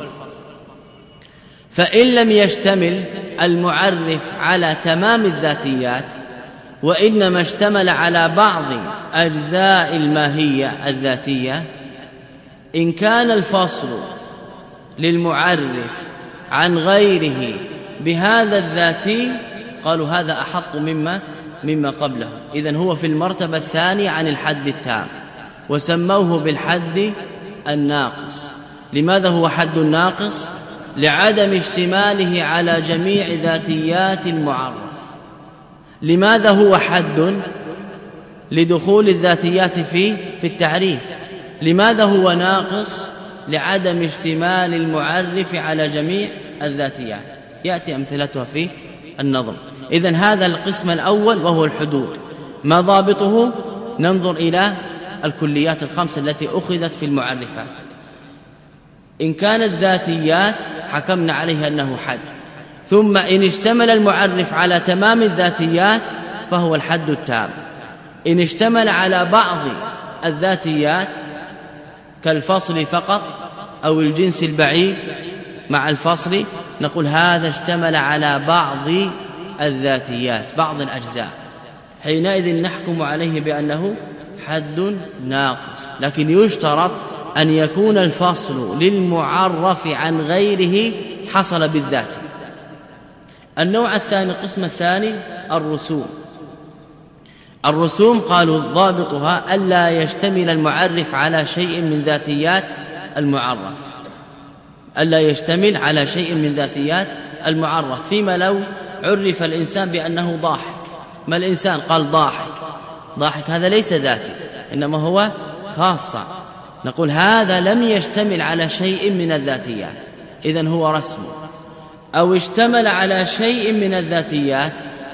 [SPEAKER 2] فإن لم يشتمل المعرف على تمام الذاتيات وإنما اشتمل على بعض أجزاء الماهية الذاتية، إن كان الفصل للمعرف عن غيره بهذا الذاتي قالوا هذا أحط مما قبله. إذن هو في المرتبة الثانية عن الحد التام، وسموه بالحد الناقص. لماذا هو حد ناقص؟ لعدم اشتماله على جميع ذاتيات المعرف. لماذا هو حد؟ لدخول الذاتيات في التعريف. لماذا هو ناقص؟ لعدم اشتمال المعرف على جميع الذاتيات. يأتي أمثلتها في النظم. إذن هذا القسم الأول وهو الحدود. ما ضابطه؟ ننظر إلى الكليات ال5 التي أخذت في المعرفات. إن كانت ذاتيات حكمنا عليه أنه حد. ثم إن اشتمل المعرف على تمام الذاتيات فهو الحد التام. إن اشتمل على بعض الذاتيات كالفصل فقط أو الجنس البعيد مع الفصل نقول هذا اشتمل على بعض الذاتيات، بعض الأجزاء. حينئذ نحكم عليه بأنه حد ناقص. لكن يشترط أن يكون الفصل للمعرف عن غيره حصل بالذات. النوع الثاني، القسم الثاني، الرسوم. الرسوم قالوا ضابطها ألا يشتمل المعرف على شيء من ذاتيات المعرف، ألا يشتمل على شيء من ذاتيات المعرف. فيما لو عرف الإنسان بأنه ضاحك، ما الإنسان قال ضاحك هذا ليس ذاتي إنما هو خاصة، نقول هذا لم يشتمل على شيء من الذاتيات إذن هو رسم. أو اشتمل على شيء من الذاتيات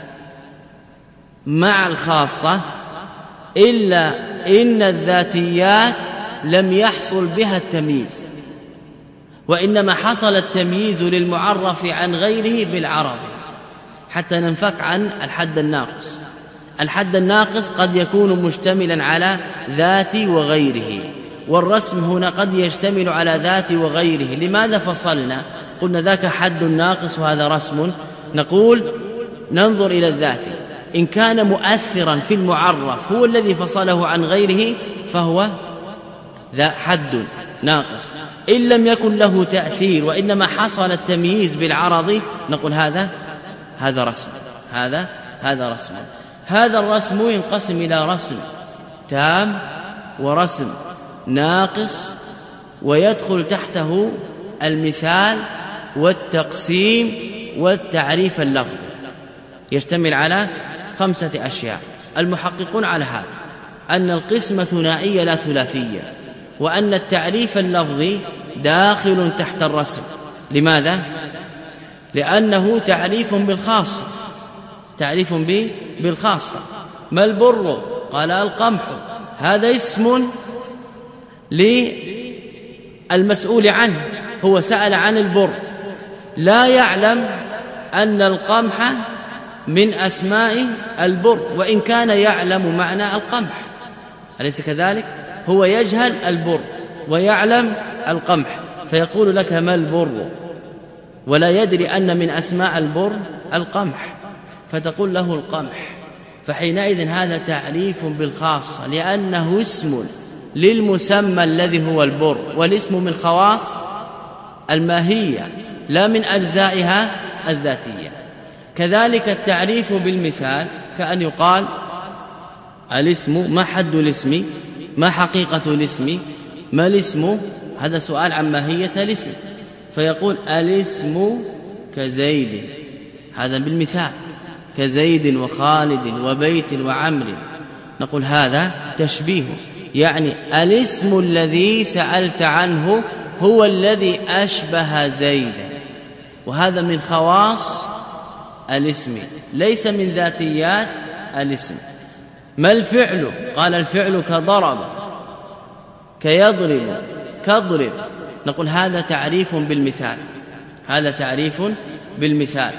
[SPEAKER 2] مع الخاصة إلا إن الذاتيات لم يحصل بها التمييز، وإنما حصل التمييز للمعرف عن غيره بالعرض، حتى ننفك عن الحد الناقص. الحد الناقص قد يكون مشتملا على ذات وغيره، والرسم هنا قد يشتمل على ذات وغيره. لماذا فصلنا؟ قلنا ذاك حد ناقص وهذا رسم. نقول ننظر إلى الذات، إن كان مؤثرا في المعرف هو الذي فصله عن غيره فهو ذا حد ناقص. إن لم يكن له تأثير وإنما حصل التمييز بالعرض نقول هذا رسم. هذا رسم. هذا الرسم ينقسم إلى رسم تام ورسم ناقص، ويدخل تحته المثال والتقسيم والتعريف اللفظي، يشتمل على 5 أشياء. المحققون على هذا أن القسمة ثنائية لا ثلاثية، وأن التعريف اللفظي داخل تحت الرسم. لماذا؟ لأنه تعريف بالخاصة، تعريف بالخاصة. ما البر؟ قال القمح. هذا اسم للمسؤول عنه، هو سأل عن البر، لا يعلم أن القمح من أسماء البر، وإن كان يعلم معنى القمح، أليس كذلك؟ هو يجهل البر ويعلم القمح، فيقول لك ما البر، ولا يدري أن من أسماء البر القمح، فتقول له القمح. فحينئذ هذا تعريف بالخاصة، لأنه اسم للمسمى الذي هو البر، والاسم من خواص الماهية لا من أجزائها الذاتية. كذلك التعريف بالمثال، كأن يقال الاسم، ما حد الاسم، ما حقيقة الاسم، ما الاسم، هذا سؤال عن ماهية الاسم، فيقول الاسم كزيد، هذا بالمثال، كزيد وخالد وبيت وعمر. نقول هذا تشبيه، يعني الاسم الذي سألت عنه هو الذي أشبه زيدا، وهذا من خواص الاسم ليس من ذاتيات الاسم. ما الفعل؟ قال الفعل كضرب، كيضرب، كضرب. نقول هذا تعريف بالمثال، هذا تعريف بالمثال.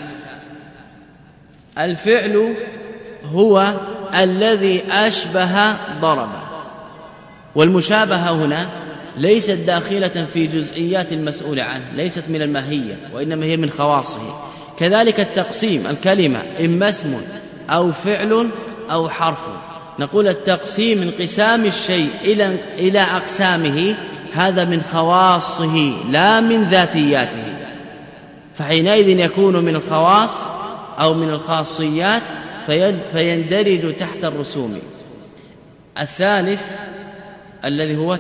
[SPEAKER 2] الفعل هو الذي أشبه ضرب، والمشابهة هنا ليست داخلة في جزئيات المسؤول عنه، ليست من الماهية، وإنما هي من خواصه. كذلك التقسيم، الكلمة إما اسم أو فعل أو حرف. نقول التقسيم انقسام الشيء إلى أقسامه، هذا من خواصه لا من ذاتياته، فحينئذ يكون من الخواص أو من الخاصيات فيندرج تحت الرسوم. الثالث الذي هو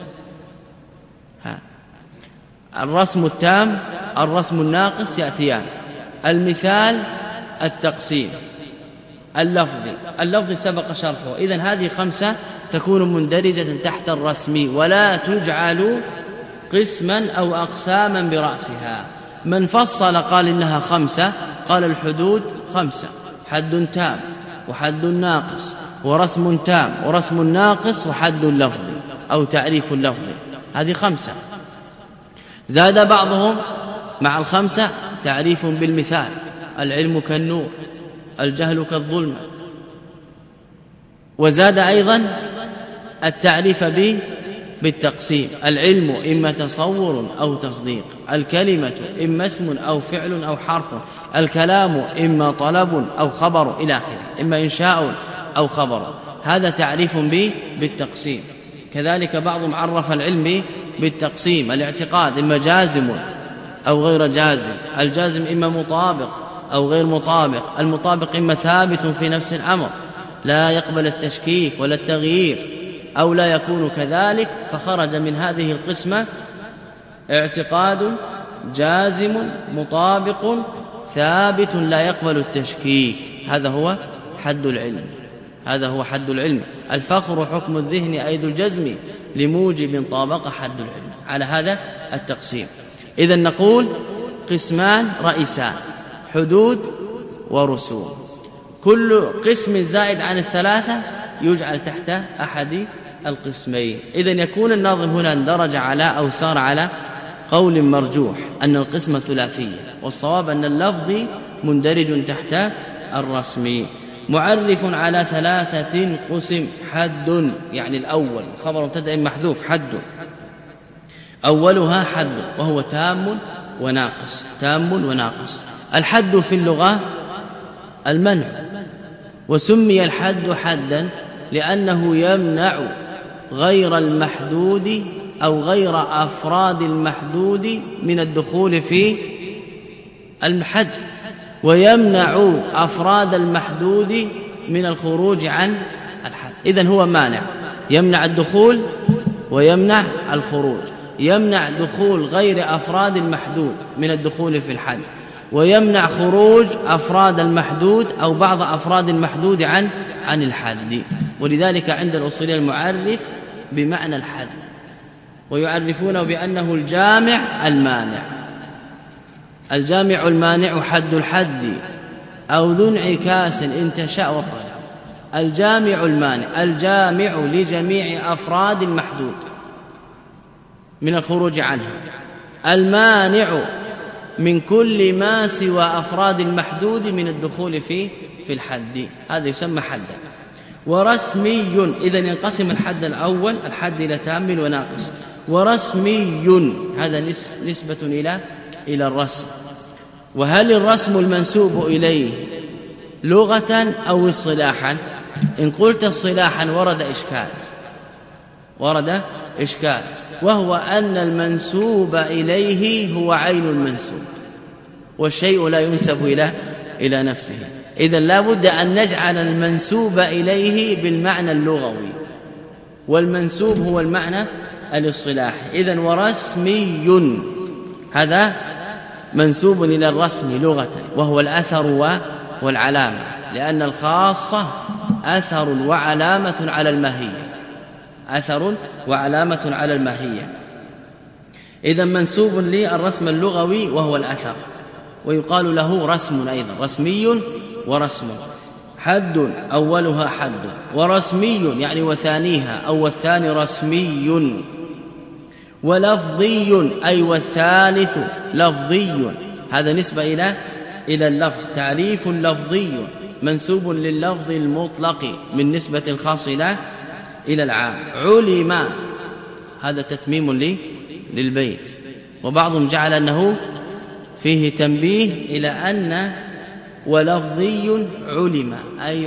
[SPEAKER 2] الرسم التام، الرسم الناقص يأتيان. المثال، التقسيم، اللفظ سبق شرحه. إذن هذه 5 تكون مندرجة تحت الرسم، ولا تجعل قسما أو أقساما برأسها. من فصل قال إنها 5، قال الحدود 5: حد تام وحد ناقص ورسم تام ورسم ناقص وحد لفظي أو تعريف لفظي، هذه 5. زاد بعضهم مع 5 تعريف بالمثال: العلم كالنور، الجهل كالظلمة. وزاد أيضا التعريف بالتقسيم: العلم إما تصور أو تصديق، الكلمة إما اسم أو فعل أو حرف، الكلام إما طلب أو خبر إلى آخره، إما إنشاء أو خبر. هذا تعريف بالتقسيم. كذلك بعضهم عرف العلم بالتقسيم: الاعتقاد إما جازم أو غير جازم، الجازم إما مطابق أو غير مطابق، المطابق إما ثابت في نفس الأمر لا يقبل التشكيك ولا التغيير أو لا يكون كذلك، فخرج من هذه القسمة اعتقاد جازم مطابق ثابت لا يقبل التشكيك. هذا هو حد العلم، هذا هو حد العلم. الفخر حكم الذهن أي ذو الجزم لموجب طابق حد العلم، على هذا التقسيم. إذن نقول قسمان رئيسان: حدود ورسوم. كل قسم زائد عن الثلاثة يجعل تحت أحد القسمين. إذن يكون الناظم هنا اندرج على أو سار على قول مرجوح أن القسمة ثلاثية، والصواب أن اللفظ مندرج تحت الرسم. معرف على ثلاثة قسم: حد يعني الأول، خبر مبتدأ محذوف، حد أولها حد وهو تام وناقص. تام وناقص. الحد في اللغة المنع، وسمي الحد حدا لأنه يمنع غير المحدود أو غير أفراد المحدود من الدخول في الحد، ويمنع أفراد المحدود من الخروج عن الحد. إذن هو مانع، يمنع الدخول ويمنع الخروج، يمنع دخول غير أفراد المحدود من الدخول في الحد، ويمنع خروج أفراد المحدود أو بعض أفراد المحدود عن الحد. ولذلك عند الأصوليين المعرف بمعنى الحد، ويعرفونه بأنه الجامع المانع. الجامع المانع حد الحد أو ذو انعكاس إن تشاء وطلع. الجامع المانع الجامع لجميع أفراد المحدود من الخروج عنه، المانع من كل ما سوى أفراد المحدود من الدخول في الحد. هذا يسمى حدا. ورسمي، إذن ينقسم الحد الأول الحد إلى تام وناقص. ورسمي هذا نسبة إلى الرسم. وهل الرسم المنسوب إليه لغة أو اصطلاحا؟ إن قلت اصطلاحا ورد إشكال، وهو أن المنسوب إليه هو عين المنسوب، والشيء لا ينسب إلى نفسه. إذن لا بد أن نجعل المنسوب إليه بالمعنى اللغوي، والمنسوب هو المعنى الاصطلاحي. إذن ورسمي هذا منسوب إلى الرسم لغة، وهو الأثر والعلامة، لأن الخاصة أثر وعلامة على الماهية، أثر وعلامة على الماهية. إذن منسوب للرسم اللغوي وهو الأثر، ويقال له رسم أيضا، رسمي ورسم. حد أولها حد، ورسمي يعني وثانيها أو والثاني رسمي. ولفظي أي والثالث لفظي، هذا نسبة إلى اللفظ. تعريف لفظي منسوب لللفظ المطلق من نسبة الخاص إلى العام. علم هذا تتميم للبيت، وبعضهم جعل أنه فيه تنبيه إلى أن ولفظي علم أي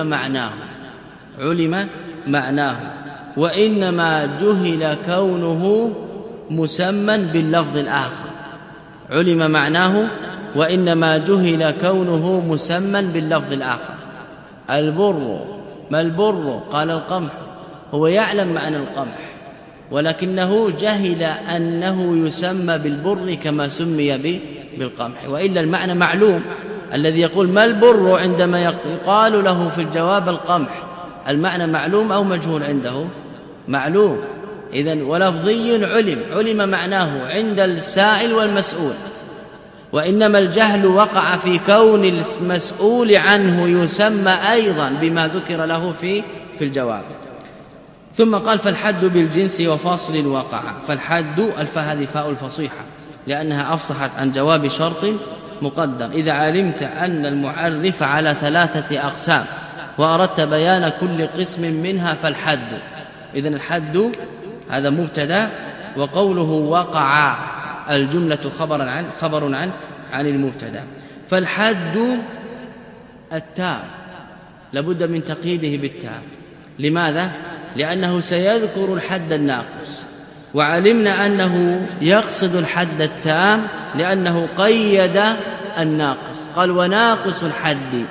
[SPEAKER 2] علم معناه، وإنما جهل كونه مسمى باللفظ الآخر. علم معناه وإنما جهل كونه مسمى باللفظ الآخر. البر، ما البر؟ قال القمح. هو يعلم معنى القمح، ولكنه جهل أنه يسمى بالبر كما سمي بالقمح، وإلا المعنى معلوم. الذي يقول ما البر عندما يقال له في الجواب القمح، المعنى معلوم أو مجهول عنده؟ معلوم. إذن ولفظي علم معناه عند السائل والمسؤول، وإنما الجهل وقع في كون المسؤول عنه يسمى أيضا بما ذكر له في الجواب. ثم قال فالحد بالجنس وفاصل وقع. فالحد الفاء هذه فاء الفصيحة لأنها أفصحت عن جواب شرط مقدر. إذا علمت أن المعرف على 3 أقسام وأردت بيان كل قسم منها فالحد. إذن الحد هذا مبتدا، وقوله وقع الجملة خبر عن المبتدا. فالحد التام لابد من تقييده بالتام. لماذا؟ لأنه سيذكر الحد الناقص، وعلمنا أنه يقصد الحد التام لأنه قيد الناقص، قال وناقص الحد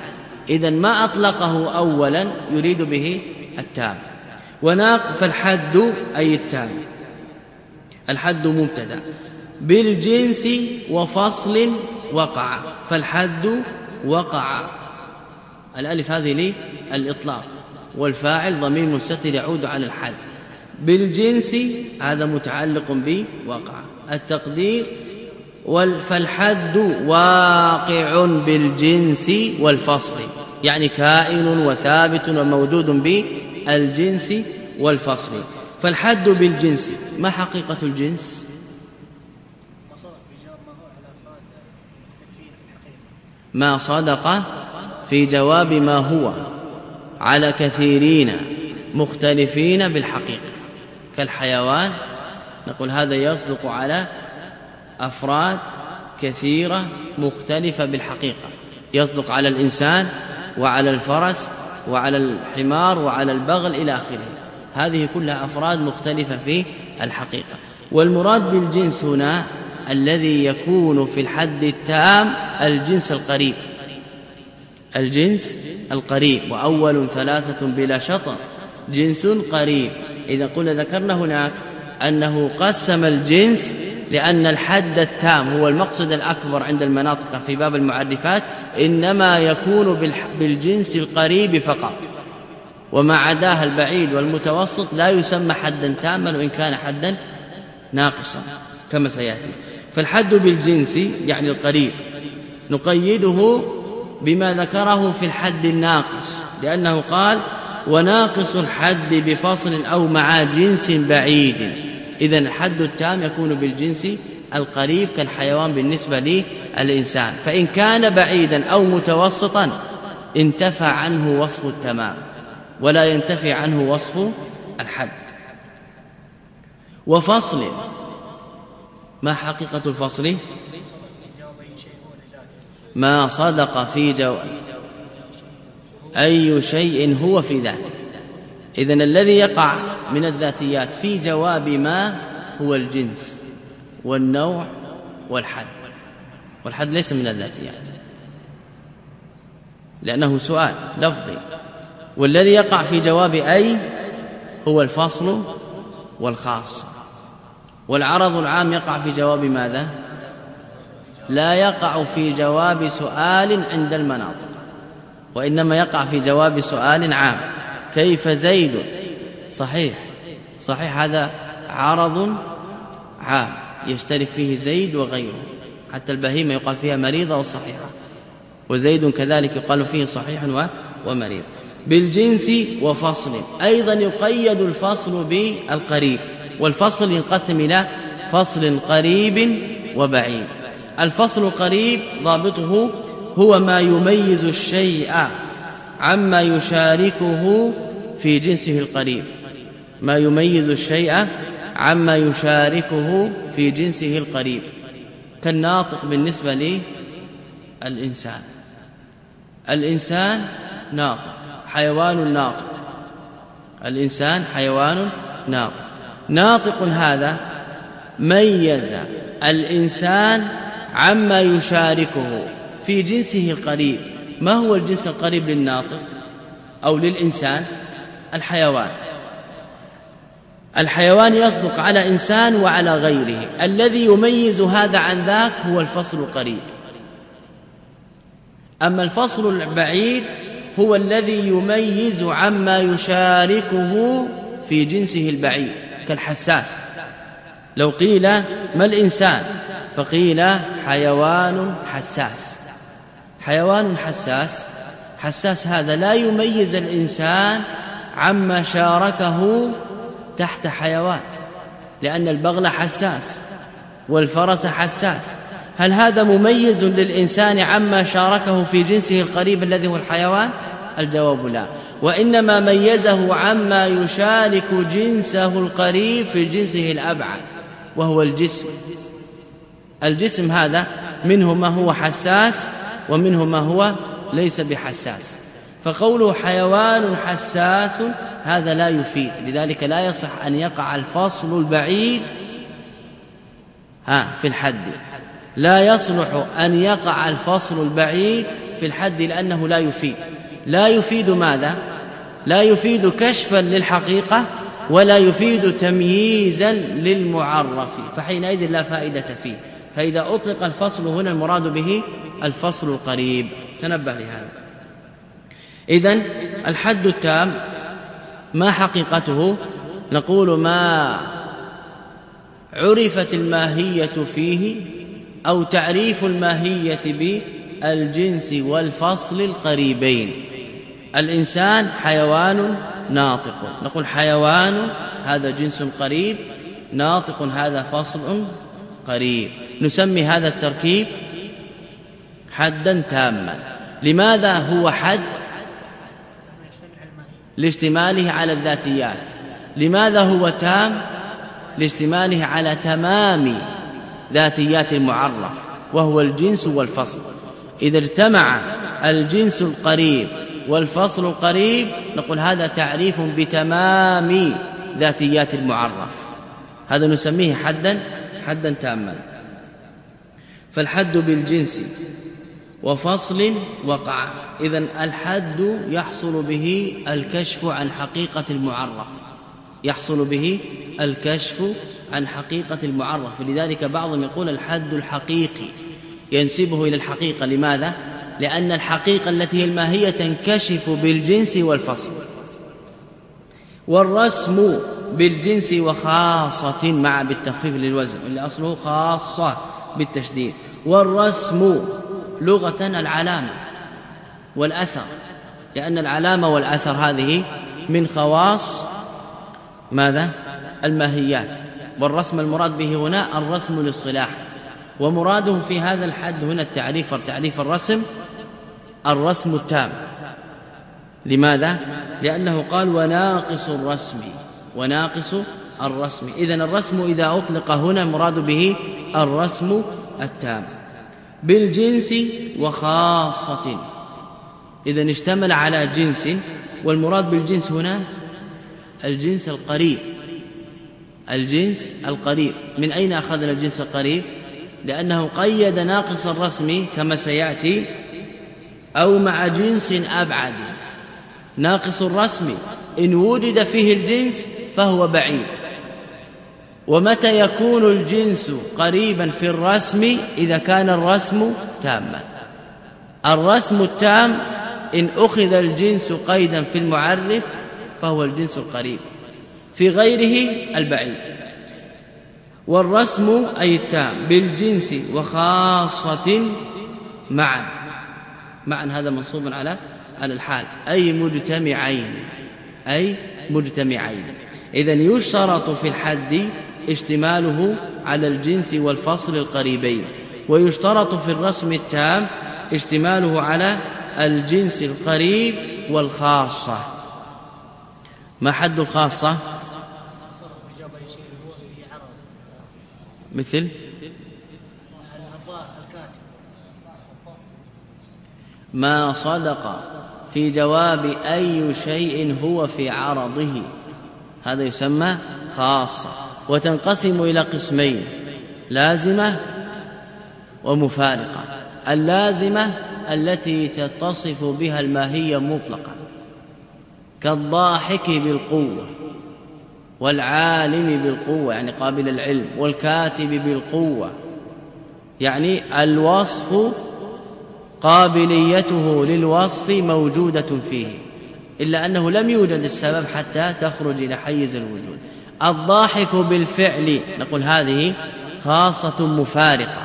[SPEAKER 2] إذن ما أطلقه أولا يريد به التام. فالحد أي التام. الحد مبتدأ بالجنس وفصل وقع، فالحد وقع. الألف هذه للإطلاق، والفاعل ضمير مستتر يعود على الحد. بالجنس هذا متعلق بوقع. التقدير فالحد واقع بالجنس والفصل، يعني كائن وثابت وموجود بالجنس والفصل. فالحد بالجنس، ما حقيقة الجنس؟ ما صدق في جواب ما هو على كثيرين مختلفين بالحقيقة، كالحيوان نقول هذا يصدق على أفراد كثيرة مختلفة بالحقيقة، يصدق على الإنسان وعلى الفرس وعلى الحمار وعلى البغل إلى آخره. هذه كلها أفراد مختلفة في الحقيقة. والمراد بالجنس هنا الذي يكون في الحد التام الجنس القريب، الجنس القريب. وأول ثلاثة بلا شطط جنس قريب. إذا قلنا ذكرنا هناك أنه قسم الجنس لأن الحد التام هو المقصد الأكبر عند المناطق في باب المعرفات، إنما يكون بالجنس القريب فقط، وما عداها البعيد والمتوسط لا يسمى حدا تاما وإن كان حدا ناقصا كما سيأتي. فالحد بالجنس يعني القريب نقيده بما ذكره في الحد الناقص، لأنه قال وناقص الحد بفصل أو مع جنس بعيد. إذن الحد التام يكون بالجنس القريب كالحيوان بالنسبة للإنسان، فإن كان بعيدا أو متوسطا انتفى عنه وصف التمام ولا ينتفي عنه وصف الحد. وفصل، ما حقيقة الفصل؟ ما صدق في جواب أي شيء هو في ذاته. إذن الذي يقع من الذاتيات في جواب ما هو الجنس والنوع والحد، والحد ليس من الذاتيات لأنه سؤال لفظي. والذي يقع في جواب أي هو الفصل والخاص. والعرض العام يقع في جواب ماذا؟ لا يقع في جواب سؤال عند المناطق، وإنما يقع في جواب سؤال عام. كيف زيد؟ صحيح هذا عرض عام يشترك فيه زيد وغيره، حتى البهيمة يقال فيها مريضة وصحيحة، وزيد كذلك يقال فيه صحيح ومريض. بالجنس وفصل أيضا يقيد الفصل بالقريب، والفصل ينقسم إلى فصل قريب وبعيد. الفصل القريب ضابطه هو ما يميز الشيء عما يشاركه في جنسه القريب، ما يميز الشيء عما يشاركه في جنسه القريب، كالناطق بالنسبة للإنسان. الإنسان ناطق، حيوان ناطق. الإنسان حيوان ناطق. ناطق هذا ميز الإنسان عما يشاركه في جنسه القريب. ما هو الجنس القريب للناطق أو للإنسان؟ الحيوان يصدق على إنسان وعلى غيره. الذي يميز هذا عن ذاك هو الفصل القريب. أما الفصل البعيد هو الذي يميز عما يشاركه في جنسه البعيد، كالحساس. لو قيل ما الإنسان فقيل حيوان حساس. حيوان حساس هذا لا يميز الإنسان عما شاركه تحت حيوان، لأن البغل حساس والفرس حساس. هل هذا مميز للإنسان عما شاركه في جنسه القريب الذي هو الحيوان؟ الجواب لا، وإنما ميزه عما يشارك جنسه القريب في جنسه الأبعد وهو الجسم. الجسم هذا منه ما هو حساس ومنه ما هو ليس بحساس، فقوله حيوان حساس هذا لا يفيد. لذلك لا يصح أن يقع الفصل البعيد في الحد، لا يصلح أن يقع الفصل البعيد في الحد لأنه لا يفيد. لا يفيد ماذا؟ لا يفيد كشفا للحقيقة ولا يفيد تمييزا للمعرف، فحينئذ لا فائدة فيه. فإذا أطلق الفصل هنا المراد به الفصل القريب. تنبه لهذا. إذن الحد التام ما حقيقته؟ نقول ما عرفت الماهية فيه أو تعريف الماهية بالجنس والفصل القريبين. الإنسان حيوان ناطق، نقول حيوان هذا جنس قريب، ناطق هذا فصل قريب، نسمي هذا التركيب حدا تاما. لماذا هو حد؟ لاشتماله على الذاتيات. لماذا هو تام؟ لاشتماله على تمام ذاتيات المعرف وهو الجنس والفصل. إذا اجتمع الجنس القريب والفصل القريب نقول هذا تعريف بتمام ذاتيات المعرف، هذا نسميه حدا تاما. فالحد بالجنس وفصل وقع. إذن الحد يحصل به الكشف عن حقيقة المعرف، يحصل به الكشف عن حقيقة المعرف. ولذلك بعضهم يقول الحد الحقيقي، ينسبه إلى الحقيقة. لماذا؟ لأن الحقيقة التي هي الماهية تنكشف بالجنس والفصل. والرسم بالجنس وخاصة مع بالتخفيف للوزن، اللي أصله خاصة بالتشديد. والرسم لغة العلامة والأثر، لأن العلامة والأثر هذه من خواص ماذا؟ الماهيات. والرسم المراد به هنا الرسم للصلاح، ومراده في هذا الحد هنا تعريف الرسم التام. لماذا؟ لأنه قال وناقص الرسم. إذن الرسم إذا أطلق هنا مراد به الرسم التام بالجنس وخاصة. إذن اشتمل على جنس، والمراد بالجنس هنا الجنس القريب. الجنس القريب من أين أخذنا الجنس القريب؟ لأنه قيد ناقص الرسم كما سيأتي أو مع جنس أبعد. ناقص الرسم إن وجد فيه الجنس فهو بعيد. ومتى يكون الجنس قريبا في الرسم؟ إذا كان الرسم تاما. الرسم التام إن أخذ الجنس قيدا في المعرف فهو الجنس القريب، في غيره البعيد. والرسم أي التام بالجنس وخاصة معا هذا منصوب على الحال، أي مجتمعين. إذن يشترط في الحد اشتماله على الجنس والفصل القريبين، ويشترط في الرسم التام اشتماله على الجنس القريب والخاصة. ما حد الخاصة؟ مثل ما صدق في جواب أي شيء هو في عرضه، هذا يسمى خاصة. وتنقسم إلى قسمين: لازمة ومفارقة. اللازمة التي تتصف بها الماهية مطلقا، كالضاحك بالقوة، والعالم بالقوة يعني قابل العلم، والكاتب بالقوة، يعني الوصف قابليته للوصف موجودة فيه، إلا أنه لم يوجد السبب حتى تخرج إلى حيز الوجود. الضاحك بالفعل نقول هذه خاصة مفارقة،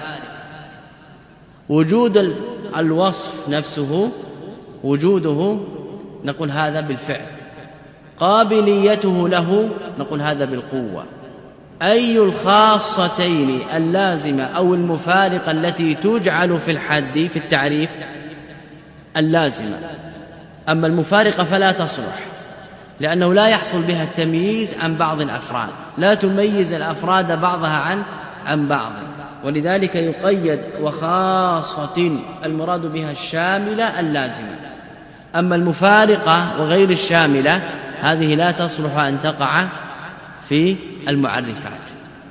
[SPEAKER 2] وجود الوصف نفسه وجوده نقول هذا بالفعل، قابليته له نقول هذا بالقوة. أي الخاصتين اللازمة أو المفارقة التي تجعل في الحد في التعريف؟ اللازمة. أما المفارقة فلا تصلح، لأنه لا يحصل بها التمييز عن بعض الأفراد، لا تميز الأفراد بعضها عن بعض، ولذلك يقيد وخاصة المراد بها الشاملة اللازمة. أما المفارقة وغير الشاملة هذه لا تصلح أن تقع في المعرفات.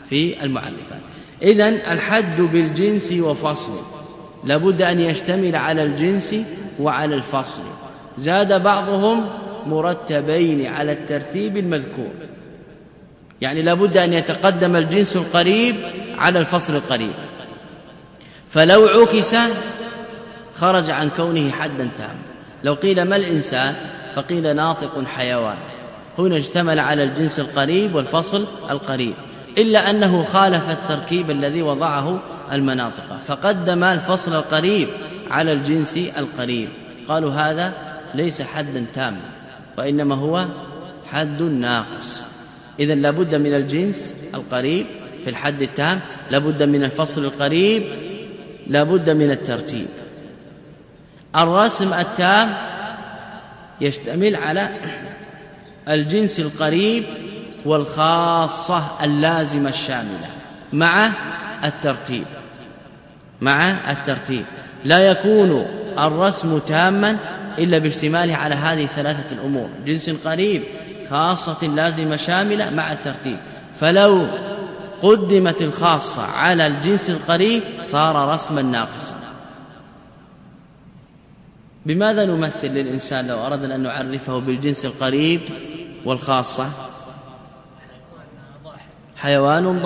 [SPEAKER 2] إذن الحد بالجنس وفصل لابد أن يشتمل على الجنس وعلى الفصل، زاد بعضهم مرتبين على الترتيب المذكور، يعني لابد أن يتقدم الجنس القريب على الفصل القريب، فلو عكس خرج عن كونه حدا تام. لو قيل ما الإنسان فقيل ناطق حيوان، هنا اشتمل على الجنس القريب والفصل القريب، إلا أنه خالف التركيب الذي وضعه المناطق فقدم الفصل القريب على الجنس القريب. قالوا هذا ليس حدا تاما وإنما هو حد ناقص. إذن لابد من الجنس القريب في الحد التام، لابد من الفصل القريب، لابد من الترتيب. الرسم التام يشتمل على الجنس القريب والخاصة اللازمة الشاملة مع الترتيب. لا يكون الرسم تاما إلا باشتماله على هذه الثلاثة الأمور: جنس قريب، خاصة لازمة شاملة، مع الترتيب. فلو قدمت الخاصة على الجنس القريب صار رسما ناقصا. بماذا نمثل للإنسان لو أردنا أن نعرفه بالجنس القريب والخاصة؟ حيوان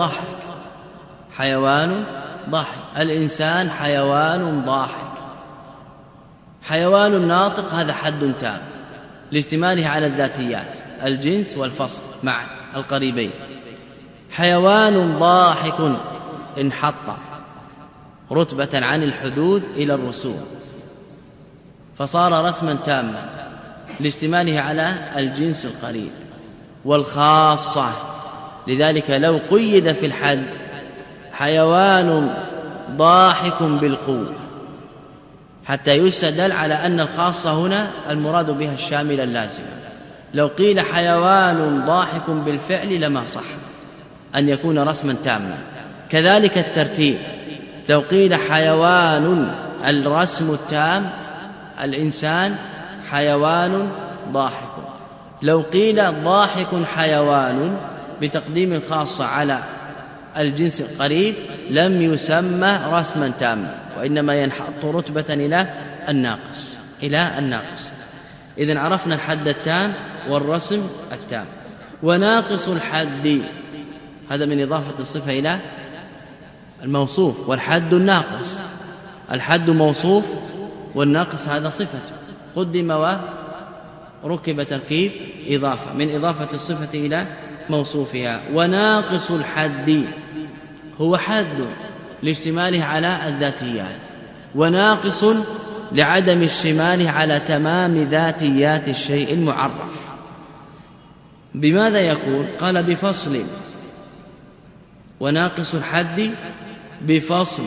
[SPEAKER 2] ضاحك. الإنسان حيوان ضاحك. حيوان ناطق هذا حد تام لاشتماله على الذاتيات الجنس والفصل مع القريبين. حيوان ضاحك انحط رتبة عن الحدود إلى الرسوم فصار رسما تاما لاشتماله على الجنس القريب والخاصة. لذلك لو قيد في الحد حيوان ضاحك بالقوة حتى يستدل على أن الخاصة هنا المراد بها الشاملة اللازمة. لو قيل حيوان ضاحك بالفعل لما صح أن يكون رسما تاما. كذلك الترتيب، لو قيل حيوان الرسم التام الإنسان حيوان ضاحك. لو قيل ضاحك حيوان بتقديم الخاصة على الجنس القريب لم يسمى رسما تاما وإنما ينحط رتبة إلى الناقص. إذن عرفنا الحد التام والرسم التام. وناقص الحد هذا من إضافة الصفة إلى الموصوف، والحد الناقص. الحد موصوف والناقص هذا صفة قدم وركب تركيب إضافة من إضافة الصفة إلى موصوفها. وناقص الحد هو حد لاشتماله على الذاتيات، وناقص لعدم اشتماله على تمام ذاتيات الشيء المعرف. بماذا يكون؟ قال بفصل. وناقص الحد بفصل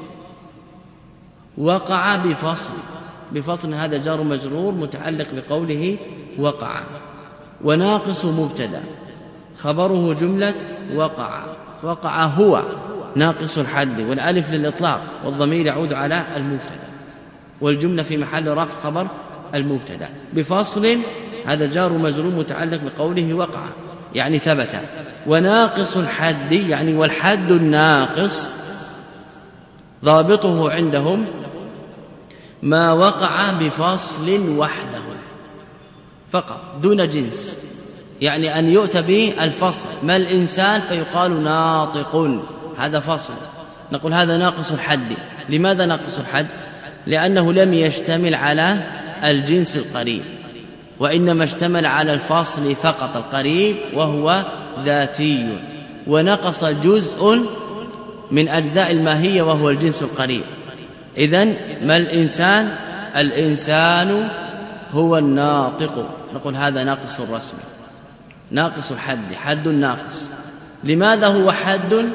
[SPEAKER 2] وقع بفصل هذا جار مجرور متعلق بقوله وقع. وناقص مبتدا خبره جملة وقع هو ناقص الحد، والالف للإطلاق والضمير يعود على المبتدا، والجملة في محل رفع خبر المبتدا. بفصل هذا جار مجرور متعلق بقوله وقع يعني ثبت. وناقص الحد يعني والحد الناقص ضابطه عندهم ما وقع بفصل وحده فقط دون جنس، يعني أن يؤتى به الفصل. ما الإنسان فيقال ناطق، هذا فصل، نقول هذا ناقص الحد. لماذا ناقص الحد؟ لأنه لم يشتمل على الجنس القريب وإنما اشتمل على الفصل فقط القريب وهو ذاتي، ونقص جزء من أجزاء الماهية وهو الجنس القريب. إذن ما الإنسان؟ الإنسان هو الناطق، نقول هذا ناقص الرسم ناقص الحد، حد ناقص. لماذا هو حد؟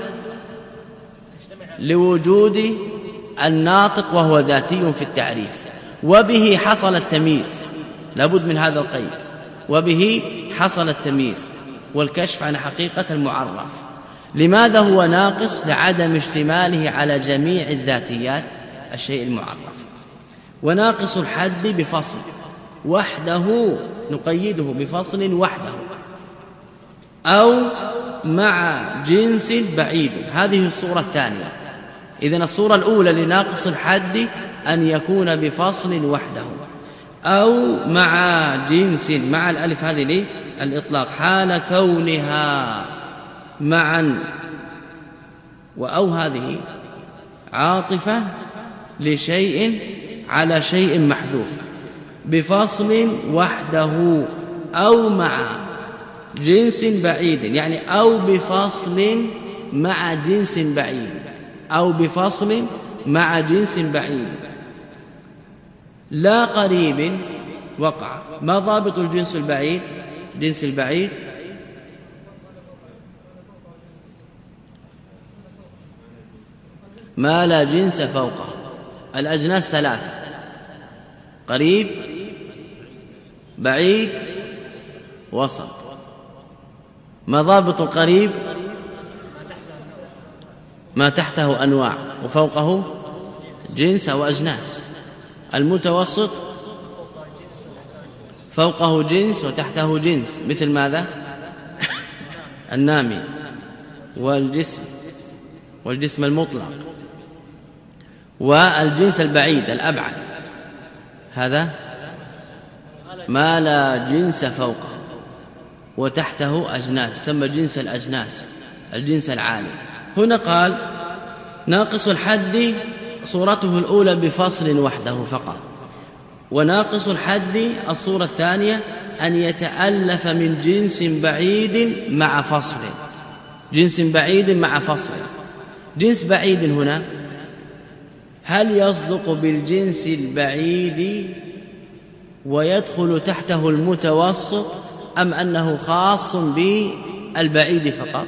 [SPEAKER 2] لوجود الناطق وهو ذاتي في التعريف، وبه حصل التمييز، لابد من هذا القيد، وبه حصل التمييز والكشف عن حقيقة المعرف. لماذا هو ناقص؟ لعدم اشتماله على جميع الذاتيات الشيء المعرف. وناقص الحد بفصل وحده، نقيده بفصل وحده أو مع جنس بعيد. هذه الصورة الثانية. إذن الصورة الأولى لناقص الحد أن يكون بفصل وحده أو مع جنس، مع الألف هذه للإطلاق حال كونها معا، وأو هذه عاطفة لشيء على شيء محذوف بفصل وحده أو مع جنس بعيد، يعني أو بفصل مع جنس بعيد، أو بفصل مع جنس بعيد لا قريب وقع. ما ضابط الجنس البعيد؟ جنس البعيد ما لا جنس فوقه. الأجناس ثلاثة: قريب، بعيد، وسط. ما ضابط القريب؟ ما تحته أنواع وفوقه جنس أو أجناس. المتوسط فوقه جنس وتحته جنس، مثل ماذا؟ النامي والجسم المطلق. والجنس البعيد الأبعد هذا ما لا جنس فوقه وتحته أجناس، يسمى جنس الأجناس، الجنس العالي. هنا قال ناقص الحد صورته الأولى بفصل وحده فقط، وناقص الحد الصورة الثانية أن يتألف من جنس بعيد مع فصل، جنس بعيد مع فصل. جنس بعيد هنا هل يصدق بالجنس البعيد ويدخل تحته المتوسط، أم أنه خاص بالبعيد فقط؟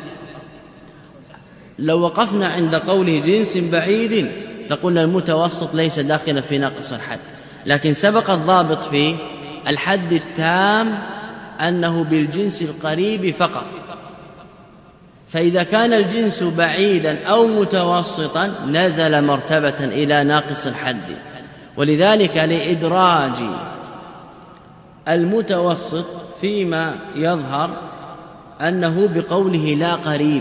[SPEAKER 2] لو وقفنا عند قوله جنس بعيد لقلنا المتوسط ليس داخلا في ناقص الحد، لكن سبق الضابط في الحد التام أنه بالجنس القريب فقط. فإذا كان الجنس بعيدا أو متوسطا نزل مرتبة إلى ناقص الحد. ولذلك لإدراج المتوسط فيما يظهر أنه بقوله لا قريب،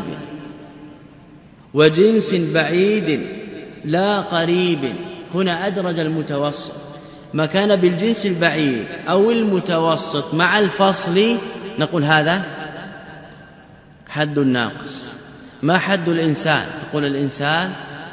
[SPEAKER 2] وجنس بعيد لا قريب، هنا أدرج المتوسط. ما كان بالجنس البعيد أو المتوسط مع الفصل نقول هذا حد الناقص. ما حد الإنسان؟ تقول الإنسان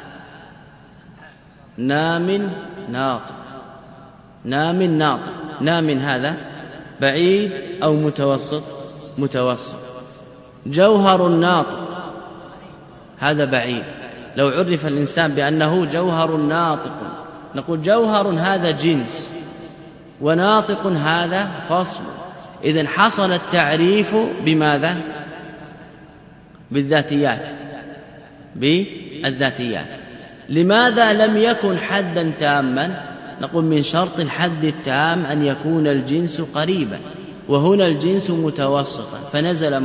[SPEAKER 2] نام ناطق، نام ناطق. نام هذا بعيد أو متوسط؟ متوسط. جوهر ناطق هذا بعيد. لو عرف الإنسان بأنه جوهر ناطق نقول جوهر هذا جنس وناطق هذا فصل. إذن حصل التعريف بماذا؟ بالذاتيات، بالذاتيات. لماذا لم يكن حدا تاما؟ نقول من شرط الحد التام أن يكون الجنس قريبا، وهنا الجنس متوسطا فنزل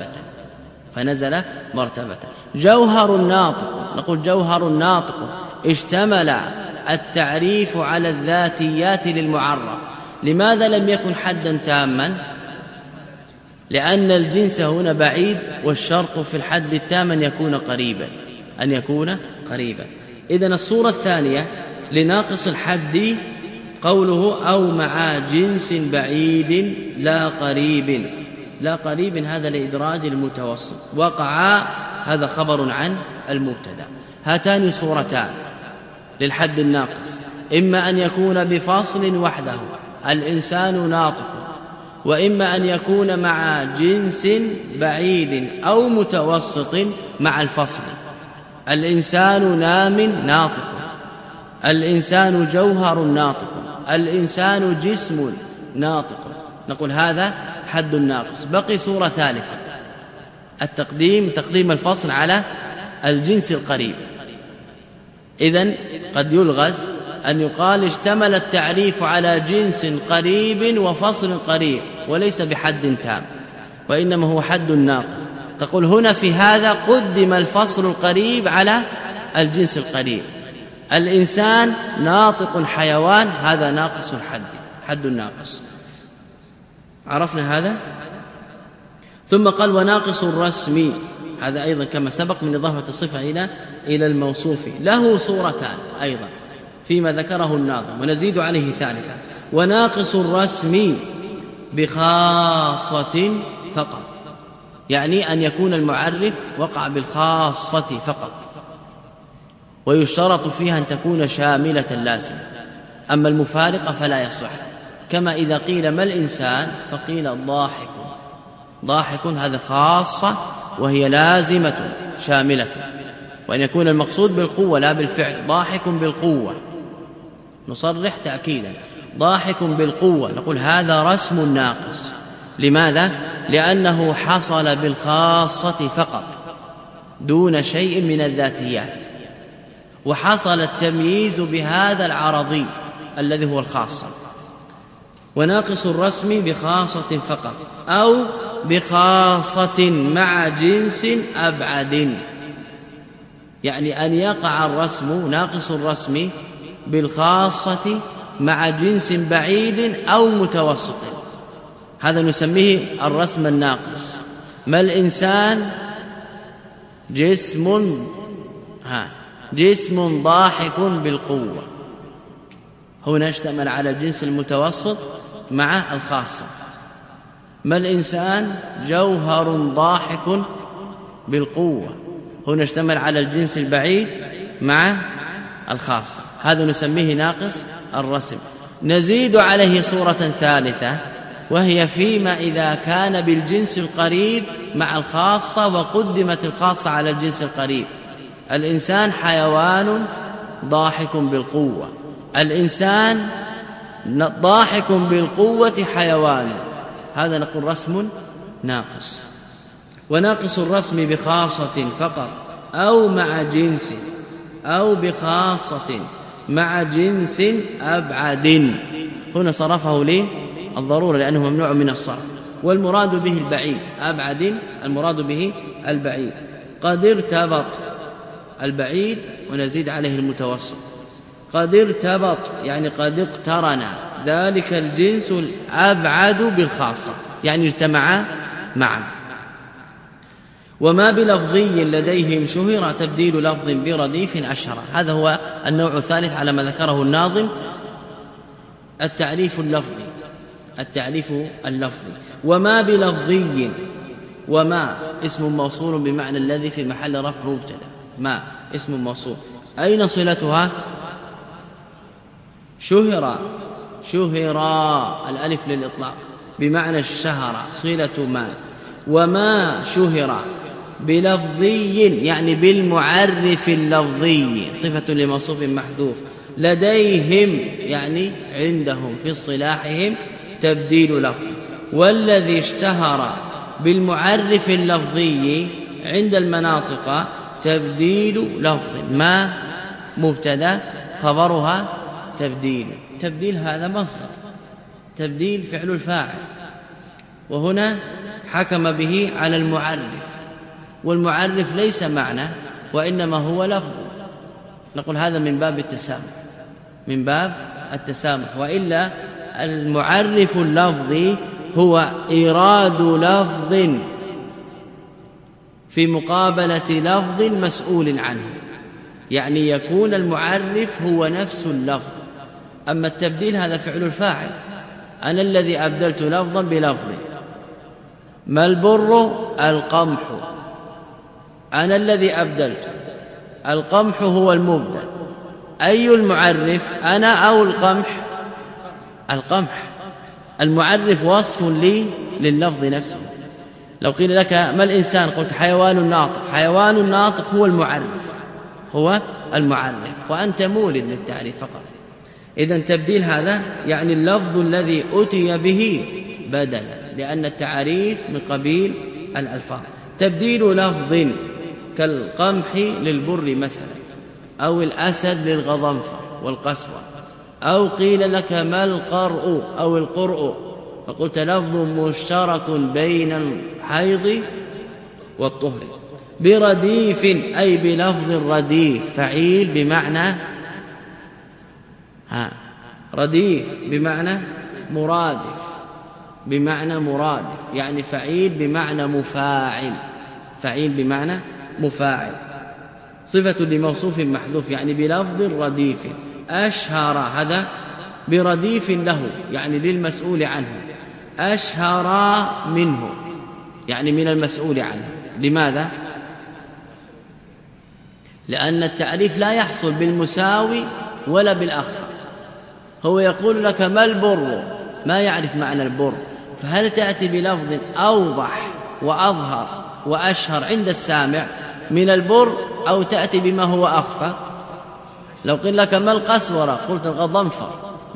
[SPEAKER 2] مرتبة. جوهر ناطق، نقول جوهر ناطق اشتمل التعريف على الذاتيات للمعرف. لماذا لم يكن حدا تاما؟ لأن الجنس هنا بعيد، والشرط في الحد التام أن يكون قريبا. إذن الصورة الثانية لناقص الحد قوله أو مع جنس بعيد لا قريب. لا قريب هذا لإدراج المتوسط، وقع هذا خبر عن المبتدا. هاتان صورتان للحد الناقص، إما أن يكون بفاصل وحده الإنسان ناطق، وإما أن يكون مع جنس بعيد أو متوسط مع الفصل. الإنسان نام ناطق، الإنسان جوهر ناطق، الإنسان جسم ناطق. نقول هذا حد الناقص. بقي صورة ثالثة، تقديم الفصل على الجنس القريب. إذن قد يلغز أن يقال اشتمل التعريف على جنس قريب وفصل قريب، وليس بحد تام، وإنما هو حد الناقص. تقول هنا في هذا قدم الفصل القريب على الجنس القريب. الإنسان ناطق حيوان، هذا ناقص الحد، حد الناقص. عرفنا هذا؟ ثم قال وناقص الرسم، هذا أيضا كما سبق من إضافة الصفة إلى الموصوف، له صورتان أيضا فيما ذكره الناظم، ونزيد عليه ثالثة. وناقص الرسم بخاصة فقط، يعني أن يكون المعرف وقع بالخاصة فقط، ويشترط فيها أن تكون شاملة لازمة، أما المفارقة فلا يصح. كما إذا قيل ما الإنسان فقيل ضاحك، ضاحك هذا خاصة وهي لازمة شاملة، وأن يكون المقصود بالقوة لا بالفعل. ضاحك بالقوة نصرح تأكيدا، ضاحك بالقوة نقول هذا رسم ناقص. لماذا؟ لأنه حصل بالخاصة فقط دون شيء من الذاتيات، وحصل التمييز بهذا العرضي الذي هو الخاصة. وناقص الرسم بخاصة فقط أو بخاصة مع جنس أبعد، يعني أن يقع الرسم ناقص الرسم بالخاصة مع جنس بعيد أو متوسط، هذا نسميه الرسم الناقص. ما الإنسان جسم ضاحك بالقوة، هنا اشتمل على الجنس المتوسط مع الخاصة. ما الإنسان جوهر ضاحك بالقوة، هنا اشتمل على الجنس البعيد مع الخاصة، هذا نسميه ناقص الرسم. نزيد عليه صورة ثالثة، وهي فيما إذا كان بالجنس القريب مع الخاصة وقدمت الخاصة على الجنس القريب. الإنسان حيوان ضاحك بالقوة، الإنسان ضاحك بالقوة حيوان، هذا نقول رسم ناقص. وناقص الرسم بخاصة فقط أو مع جنس أو بخاصة مع جنس أبعد، هنا صرفه ليه الضرورة لأنه ممنوع من الصرف، والمراد به البعيد. أبعد المراد به البعيد. قد ارتبط البعيد ونزيد عليه المتوسط. قد ارتبط يعني قد اقترن ذلك الجنس الأبعد بالخاصة، يعني اجتمعا معا. وما بلفظي لديهم شهر تبديل لفظ برديف أشهر، هذا هو النوع الثالث على ما ذكره الناظم، التعريف اللفظي. وما بلفظي، وما اسم موصول بمعنى الذي في محل رفع مبتدا، ما اسم موصول. أين صلتها؟ شهر الألف للإطلاق بمعنى الشهر، صلة ما. وما شهر بلفظي يعني بالمعرف اللفظي، صفة لموصوف محذوف. لديهم يعني عندهم في اصطلاحهم تبديل لفظ. والذي اشتهر بالمعرف اللفظي عند المناطق تبديل لفظ. ما مبتدا خبرها تبديل هذا مصدر، تبديل فعل الفاعل، وهنا حكم به على المعرف، والمعرف ليس معنى وإنما هو لفظ، نقول هذا من باب التسامح. وإلا المعرف اللفظي هو إيراد لفظ في مقابلة لفظ مسؤول عنه، يعني يكون المعرف هو نفس اللفظ. أما التبديل هذا فعل الفاعل، أنا الذي أبدلت لفظا بلفظ. ما البر؟ القمح، أنا الذي أبدلت. القمح هو المبدل، أي المعرف أنا أو القمح؟ القمح. المعرف وصف لي لللفظ نفسه. لو قيل لك ما الإنسان؟ قلت حيوان ناطق. حيوان الناطق هو المعرف، وأنت مولد للتعريف فقط. إذن تبديل هذا يعني اللفظ الذي أتي به بدلا، لأن التعريف من قبيل الألفاظ. تبديل لفظ كالقمح للبر مثلا، أو الأسد للغضنفر والقسوة. أو قيل لك ما القرء أو القرء، فقلت لفظ مشترك بين الحيض والطهر. برديف أي بلفظ الرديف، فعيل بمعنى رديف بمعنى مرادف، يعني فعيل بمعنى مفاعل. صفة لموصوف محذوف يعني بلفظ رديف. أشهر هذا برديف له يعني للمسؤول عنه، أشهر منه يعني من المسؤول عنه. لماذا؟ لأن التعريف لا يحصل بالمساوي ولا بالأخفى. هو يقول لك ما البر، ما يعرف معنى البر، فهل تأتي بلفظ أوضح وأظهر وأشهر عند السامع من البر، أو تأتي بما هو أخفى؟ لو قل لك ما القسورة قلت الغضنفر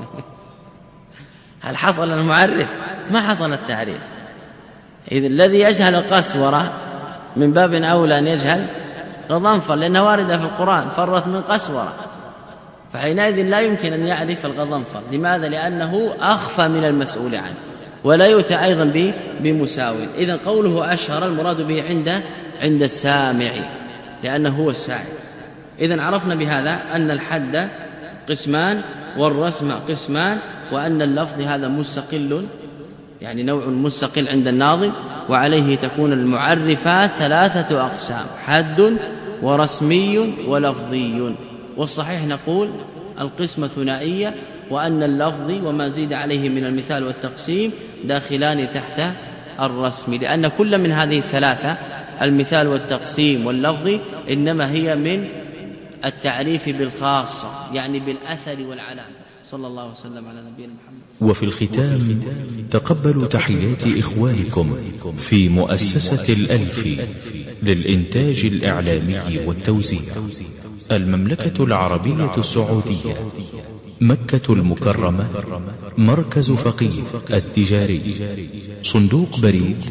[SPEAKER 2] هل حصل المعرف؟ ما حصل التعريف. إذن الذي يجهل القسورة من باب أولى أن يجهل غضنفر، لأنها واردة في القرآن فرت من قسورة، فحينئذ لا يمكن أن يعرف الغضنفر. لماذا؟ لأنه أخفى من المسؤول عنه، ولا يؤتى أيضا بمساوي. إذن قوله أشهر المراد به عند السامع لأنه هو الساعد. إذن عرفنا بهذا أن الحد قسمان والرسم قسمان، وأن اللفظ هذا مستقل يعني نوع مستقل عند الناظم، وعليه تكون المعرفات 3 أقسام: حد ورسمي ولفظي. والصحيح نقول القسمة ثنائية، وأن اللفظ وما زيد عليه من المثال والتقسيم داخلان تحت الرسم، لأن كل من هذه 3 المثال والتقسيم واللفظ إنما هي من التعريف بالخاصة يعني بالأثر والعلامة. صلى الله وسلم على نبينا محمد.
[SPEAKER 1] وفي الختام تقبلوا تحيات إخوانكم في مؤسسة الألفي للإنتاج الإعلامي والتوزيع، المملكة العربية السعودية، مكة المكرمة، مركز فقيه التجاري، صندوق بريد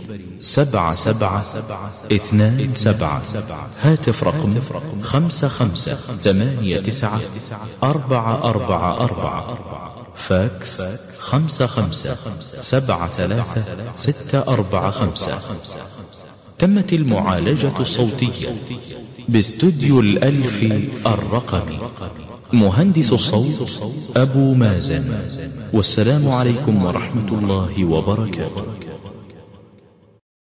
[SPEAKER 1] 7727، هاتف رقم 55894444، فاكس 55733645. تمت المعالجة الصوتية باستوديو الألفي الرقمي، مهندس الصوت أبو مازن. والسلام عليكم ورحمة الله وبركاته.